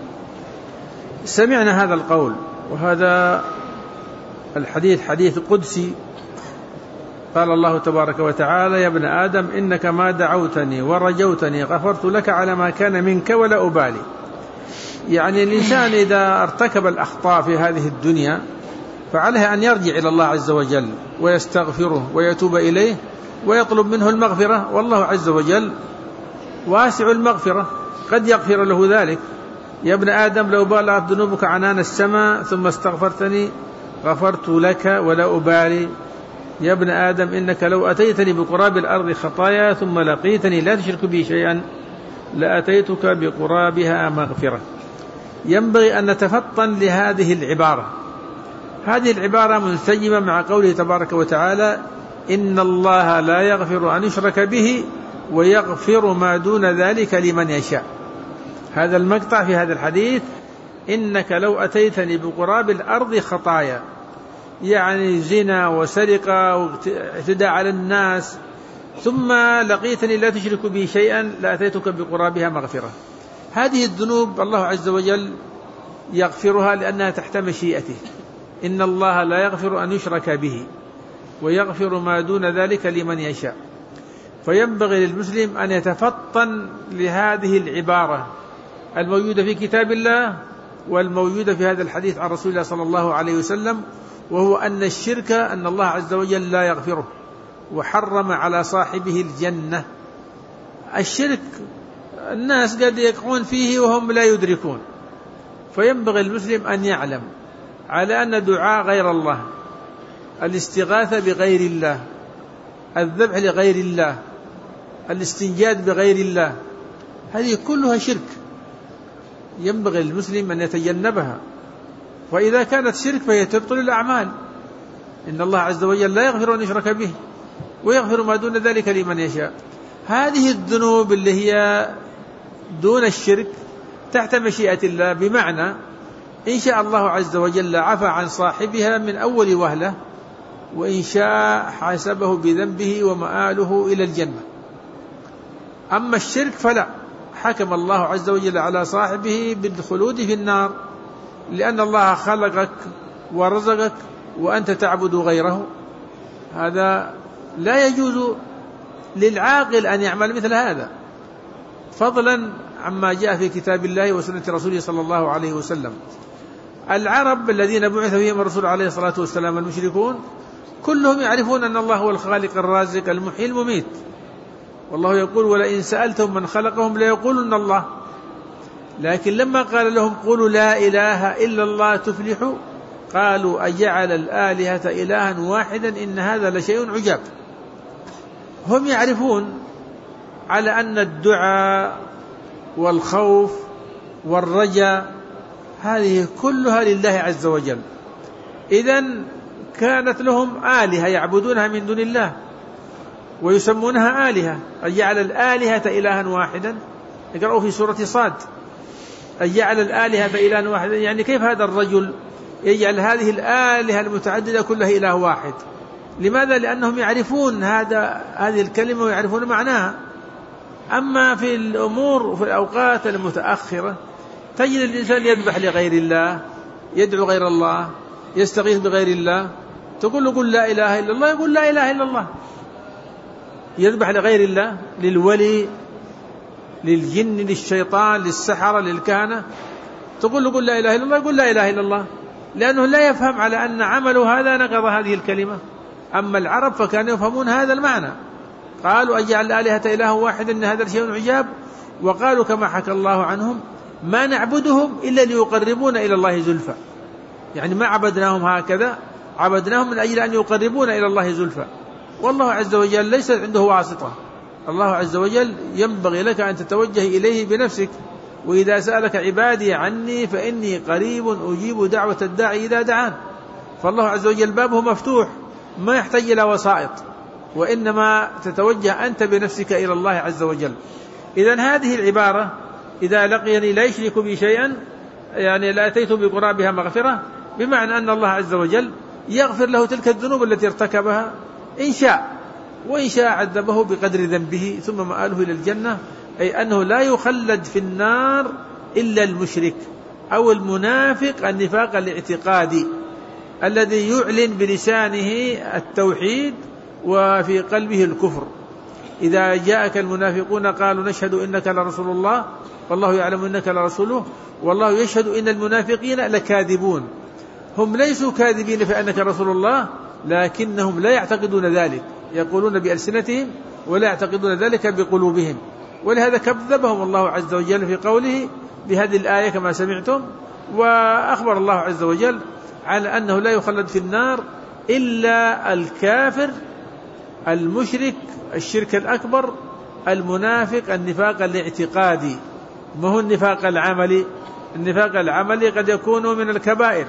Speaker 2: سمعنا هذا القول، وهذا الحديث حديث قدسي. قال الله تبارك وتعالى: يا ابن آدم إنك ما دعوتني ورجوتني غفرت لك على ما كان منك ولا أبالي. يعني الإنسان إذا ارتكب الأخطاء في هذه الدنيا فعليه أن يرجع إلى الله عز وجل ويستغفره ويتوب إليه ويطلب منه المغفرة، والله عز وجل واسع المغفرة قد يغفر له ذلك. يا ابن آدم لو بلغت ذنوبك عنان السماء ثم استغفرتني غفرت لك ولا أبالي. يا ابن آدم إنك لو أتيتني بقراب الأرض خطايا ثم لقيتني لا تشرك بي شيئا لأتيتك بقرابها مغفرة. ينبغي أن نتفطن لهذه العبارة. هذه العبارة منسجمة مع قوله تبارك وتعالى: إن الله لا يغفر أن يشرك به ويغفر ما دون ذلك لمن يشاء. هذا المقطع في هذا الحديث: إنك لو أتيتني بقراب الأرض خطايا، يعني زنا وسرقة واعتداء على الناس، ثم لقيتني لا تشرك بي شيئا لأتيتك بقرابها مغفرة. هذه الذنوب الله عز وجل يغفرها لأنها تحت مشيئته. إن الله لا يغفر أن يشرك به ويغفر ما دون ذلك لمن يشاء. فينبغي للمسلم أن يتفطن لهذه العبارة الموجودة في كتاب الله والموجودة في هذا الحديث عن رسول الله صلى الله عليه وسلم، وهو أن الشرك أن الله عز وجل لا يغفره وحرم على صاحبه الجنة. الشرك الناس قد يقعون فيه وهم لا يدركون، فينبغي المسلم أن يعلم على أن دعاء غير الله، الاستغاثة بغير الله، الذبح لغير الله، الاستنجاد بغير الله، هذه كلها شرك ينبغي المسلم أن يتجنبها. وإذا كانت شرك فهي تبطل الأعمال. إن الله عز وجل لا يغفر أن يشرك به ويغفر ما دون ذلك لمن يشاء. هذه الذنوب اللي هي دون الشرك تحت مشيئة الله، بمعنى إن شاء الله عز وجل عفى عن صاحبها من أول وهلة، وإن شاء حاسبه بذنبه ومآله إلى الجنة. أما الشرك فلا، حكم الله عز وجل على صاحبه بالخلود في النار، لأن الله خلقك ورزقك وأنت تعبد غيره. هذا لا يجوز للعاقل أن يعمل مثل هذا، فضلا عما جاء في كتاب الله وسنة رسوله صلى الله عليه وسلم. العرب الذين بعث فيهم الرسول عليه الصلاة والسلام المشركون كلهم يعرفون أن الله هو الخالق الرازق المحيي المميت، والله يقول: ولئن سألتهم من خلقهم ليقولن الله. لكن لما قال لهم قولوا لا إله إلا الله تفلحوا، قالوا: أجعل الآلهة إلها واحدا إن هذا لشيء عجاب. هم يعرفون على أن الدعاء والخوف والرجاء هذه كلها لله عز وجل. إذن كانت لهم آلهة يعبدونها من دون الله ويسمونها آلهة. أجعل الآلهة إلها واحدا، اقرأوا في سورة صاد: أجعل الآلهة إلها واحدا. يعني كيف هذا الرجل يجعل هذه الآلهة المتعددة كلها إله واحد؟ لماذا؟ لأنهم يعرفون هذا هذه الكلمة ويعرفون معناها. أما في الأمور وفي الأوقات المتأخرة تجد الإنسان يذبح لغير الله، يدعو غير الله، يستغيث بغير الله، تقول له قل لا إله إلا الله، يقول لا إله إلا الله. يذبح لغير الله، للولي، للجن، للشيطان، للسحرة، للكهنة، تقول له قل لا إله إلا الله، يقول لا إله إلا الله، لأنه لا يفهم على أن عمله هذا نقض هذه الكلمة. أما العرب فكانوا يفهمون هذا المعنى، قالوا أجعل الآلهة إله واحد إن هذا شيء عجاب. وقالوا كما حكى الله عنهم ما نعبدهم إلا ليقربونا إلى الله زلفى، يعني ما عبدناهم هكذا، عبدناهم من أجل أن يقربونا إلى الله زلفى. والله عز وجل ليس عنده واسطة، الله عز وجل ينبغي لك أن تتوجه إليه بنفسك. وإذا سألك عبادي عني فإني قريب أجيب دعوة الداعي إذا دعان. فالله عز وجل بابه مفتوح، ما يحتاج إلى وسائط، وإنما تتوجه أنت بنفسك إلى الله عز وجل. إذن هذه العبارة إذا لقيني لا يشرك بي شيئا، يعني لأتيت بقرابها مغفرة، بمعنى أن الله عز وجل يغفر له تلك الذنوب التي ارتكبها إن شاء، وإن شاء عذبه بقدر ذنبه ثم مآله إلى الجنة. أي أنه لا يخلد في النار إلا المشرك أو المنافق النفاق الاعتقادي الذي يعلن بلسانه التوحيد وفي قلبه الكفر. إذا جاءك المنافقون قالوا نشهد إنك لرسول الله والله يعلم إنك لرسوله والله يشهد إن المنافقين لكاذبون. هم ليسوا كاذبين في أنك رسول الله، لكنهم لا يعتقدون ذلك، يقولون بألسنتهم ولا يعتقدون ذلك بقلوبهم. ولهذا كذبهم الله عز وجل في قوله بهذه الآية كما سمعتم. وأخبر الله عز وجل على أنه لا يخلد في النار إلا الكافر المشرك الشرك الأكبر المنافق النفاق الاعتقادي، ما هو النفاق العملي. النفاق العملي قد يكون من الكبائر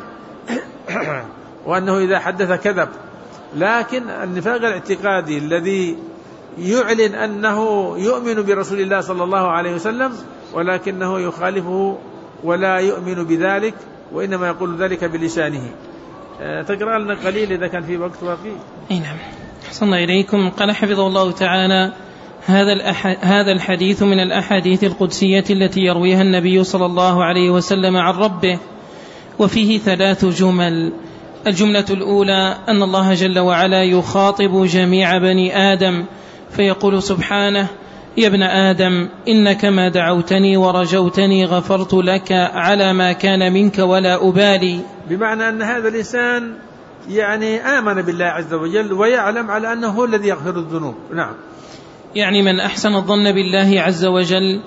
Speaker 2: وأنه إذا حدث كذب، لكن النفاق الاعتقادي الذي يعلن أنه يؤمن برسول الله صلى الله عليه وسلم ولكنه يخالفه ولا يؤمن بذلك، وإنما يقول ذلك بلسانه. تقرأ لنا قليل إذا كان في وقت وفي.
Speaker 1: أي نعم، حصلنا إليكم. قال حفظه الله تعالى: هذا هذا الحديث من الأحاديث القدسية التي يرويها النبي صلى الله عليه وسلم عن ربه، وفيه ثلاث جمل. الجملة الأولى أن الله جل وعلا يخاطب جميع بني آدم فيقول سبحانه: يا ابن آدم إنك ما دعوتني ورجوتني غفرت لك على ما كان منك ولا أبالي.
Speaker 2: بمعنى أن هذا الإنسان يعني آمن بالله عز وجل ويعلم على أنه هو الذي يغفر الذنوب. نعم،
Speaker 1: يعني من أحسن الظن بالله عز وجل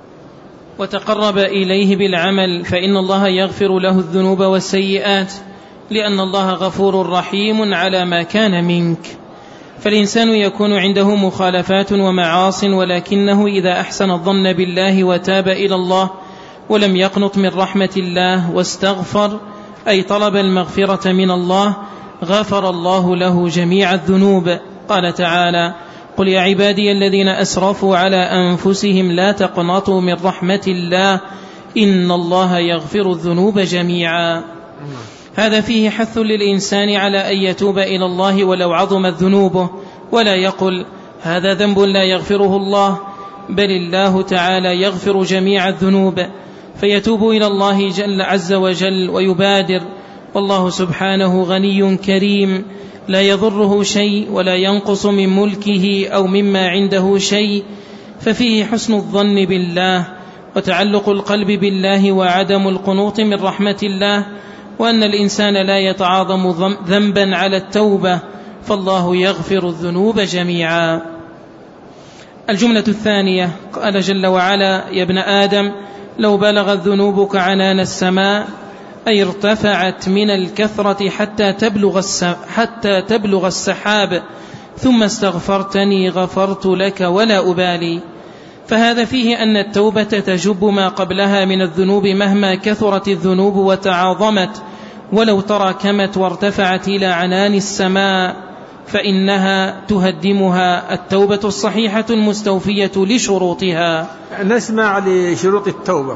Speaker 1: وتقرب إليه بالعمل فإن الله يغفر له الذنوب والسيئات، لأن الله غفور رحيم على ما كان منك. فالإنسان يكون عنده مخالفات ومعاص، ولكنه إذا أحسن الظن بالله وتاب إلى الله ولم يقنط من رحمة الله واستغفر، أي طلب المغفرة من الله، غفر الله له جميع الذنوب. قال تعالى: قل يا عبادي الذين أسرفوا على أنفسهم لا تقنطوا من رحمة الله إن الله يغفر الذنوب جميعا. هذا فيه حث للإنسان على أن يتوب إلى الله ولو عظمت ذنوبه، ولا يقل هذا ذنب لا يغفره الله، بل الله تعالى يغفر جميع الذنوب، فيتوب إلى الله جل عز وجل ويبادر. والله سبحانه غني كريم لا يضره شيء ولا ينقص من ملكه أو مما عنده شيء، ففيه حسن الظن بالله وتعلق القلب بالله وعدم القنوط من رحمة الله، وأن الإنسان لا يتعاظم ذنبا على التوبة، فالله يغفر الذنوب جميعا. الجملة الثانية: قال جل وعلا: يا ابن آدم لو بلغت ذنوبك عنان السماء، أي ارتفعت من الكثرة حتى تبلغ, حتى تبلغ السحاب ثم استغفرتني غفرت لك ولا أبالي. فهذا فيه أن التوبة تجب ما قبلها من الذنوب مهما كثرت الذنوب وتعاظمت، ولو تراكمت وارتفعت إلى عنان السماء فإنها تهدمها التوبة الصحيحة المستوفية لشروطها.
Speaker 2: نسمع لشروط التوبة.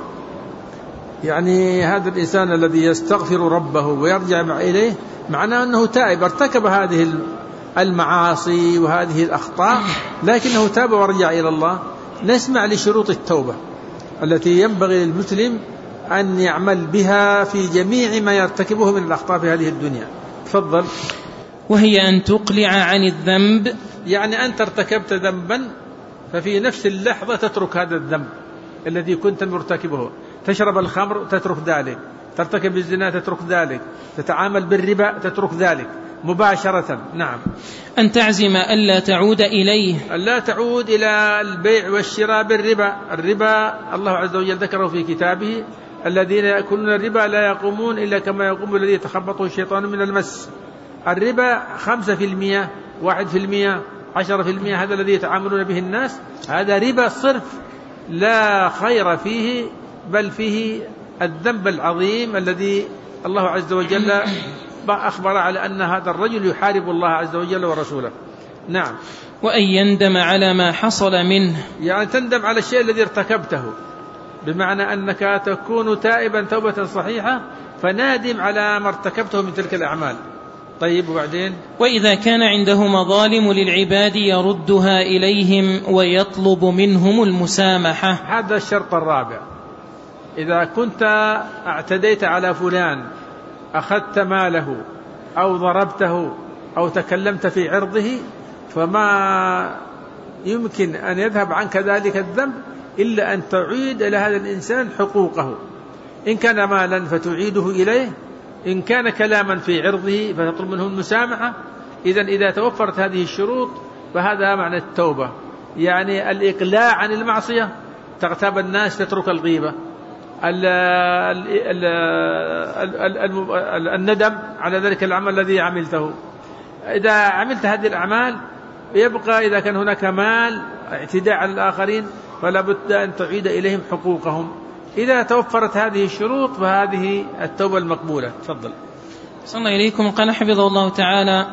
Speaker 2: يعني هذا الإنسان الذي يستغفر ربه ويرجع إليه معناه أنه تائب، ارتكب هذه المعاصي وهذه الأخطاء لكنه تاب ورجع إلى الله. نسمع لشروط التوبة التي ينبغي للمسلم أن يعمل بها في جميع ما يرتكبه من الأخطاء في هذه الدنيا. تفضل.
Speaker 1: وهي أن تقلع عن الذنب،
Speaker 2: يعني أنت ارتكبت ذنبا ففي نفس اللحظة تترك هذا الذنب الذي كنت مرتكبه. تشرب الخمر تترك ذلك، ترتكب الزنا تترك ذلك، تتعامل بالربا تترك ذلك مباشرة. نعم.
Speaker 1: أن تعزم ألا تعود إليه،
Speaker 2: ألا تعود إلى البيع والشراء بالربا. الربا الله عز وجل ذكره في كتابه: الذين يأكلون الربا لا يقومون إلا كما يقوم الذي يتخبطه الشيطان من المس. الربا خمسة في المئة، واحد في المئة، عشرة في المئة، هذا الذي يتعاملون به الناس، هذا ربا صرف لا خير فيه، بل فيه الذنب العظيم الذي الله عز وجل أخبر على أن هذا الرجل يحارب الله عز وجل ورسوله. نعم.
Speaker 1: وأن يندم على ما حصل منه،
Speaker 2: يعني تندم على الشيء الذي ارتكبته، بمعنى أنك تكون تائبا توبة صحيحة فنادم على ما ارتكبته من تلك الأعمال. طيب وبعدين؟
Speaker 1: وإذا كان عنده مظالم للعباد يردها إليهم ويطلب منهم المسامحة.
Speaker 2: هذا الشرط الرابع. إذا كنت اعتديت على فلان، أخذت ماله أو ضربته أو تكلمت في عرضه، فما يمكن أن يذهب عنك ذلك الذنب إلا أن تعيد إلى هذا الإنسان حقوقه. إن كان مالا فتعيده إليه، إن كان كلاما في عرضه فتطلب منه المسامحة. إذن إذا توفرت هذه الشروط فهذا معنى التوبة، يعني الإقلاع عن المعصية، تغتاب الناس، تترك الغيبة، الندم على ذلك العمل الذي عملته. إذا عملت هذه الأعمال يبقى إذا كان هناك مال اعتداء على الآخرين فلا بد أن تعيد إليهم حقوقهم. إذا توفرت هذه الشروط فهذه التوبة المقبولة. تفضل.
Speaker 1: صلى الله إليكم. قال حفظه الله تعالى: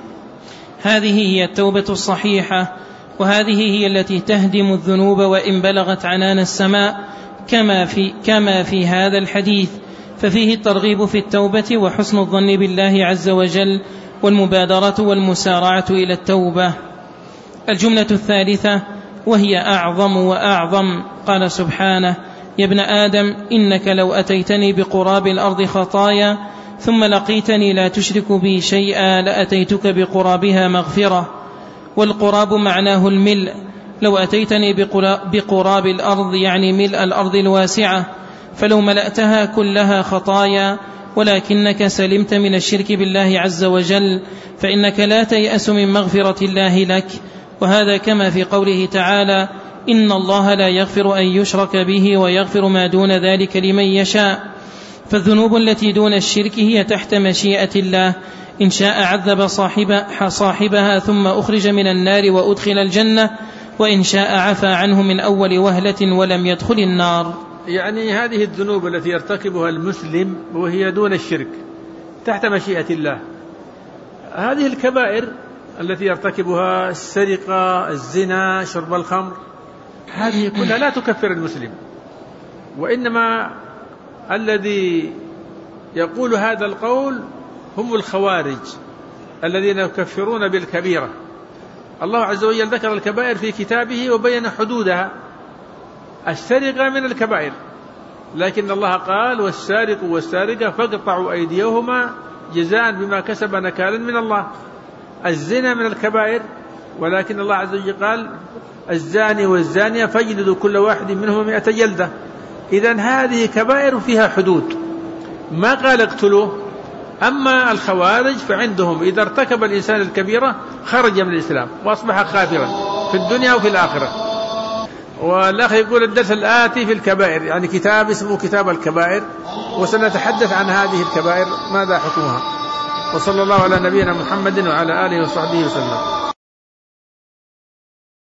Speaker 1: هذه هي التوبة الصحيحة، وهذه هي التي تهدم الذنوب وإن بلغت عنان السماء، كما في, كما في هذا الحديث، ففيه الترغيب في التوبة وحسن الظن بالله عز وجل والمبادرة والمسارعة إلى التوبة. الجملة الثالثة وهي أعظم وأعظم، قال سبحانه: يا ابن آدم إنك لو أتيتني بقراب الأرض خطايا ثم لقيتني لا تشرك بي شيئا لأتيتك بقرابها مغفرة. والقراب معناه الملء، لو أتيتني بقراب الأرض يعني ملء الأرض الواسعة، فلو ملأتها كلها خطايا ولكنك سلمت من الشرك بالله عز وجل فإنك لا تيأس من مغفرة الله لك. وهذا كما في قوله تعالى: إن الله لا يغفر أن يشرك به ويغفر ما دون ذلك لمن يشاء. فالذنوب التي دون الشرك هي تحت مشيئة الله، إن شاء عذب صاحبها ثم أخرج من النار وأدخل الجنة، وإن شاء عفى عنه من أول وهلة ولم يدخل النار.
Speaker 2: يعني هذه الذنوب التي يرتكبها المسلم وهي دون الشرك تحت مشيئة الله. هذه الكبائر التي يرتكبها السرقة، الزنا، شرب الخمر، هذه كلها لا تكفر المسلم، وإنما الذي يقول هذا القول هم الخوارج الذين يكفرون بالكبيرة. الله عز وجل ذكر الكبائر في كتابه وبين حدودها. السرقة من الكبائر، لكن الله قال: والسارق والسارقة فاقطعوا أيديهما جزاء بما كسب نكالا من الله. الزنا من الكبائر، ولكن الله عز وجل قال: الزاني والزانية فاجلدوا كل واحد منهما مئة جلدة. إذن هذه كبائر فيها حدود، ما قال اقتلوه. أما الخوارج فعندهم إذا ارتكب الإنسان الكبيرة خرج من الإسلام وأصبح كافرا في الدنيا وفي الآخرة. والأخ يقول الدرس الآتي في الكبائر، يعني كتاب اسمه كتاب الكبائر، وسنتحدث عن هذه الكبائر ماذا حكمها. وصلى الله على نبينا محمد وعلى آله وصحبه وسلم.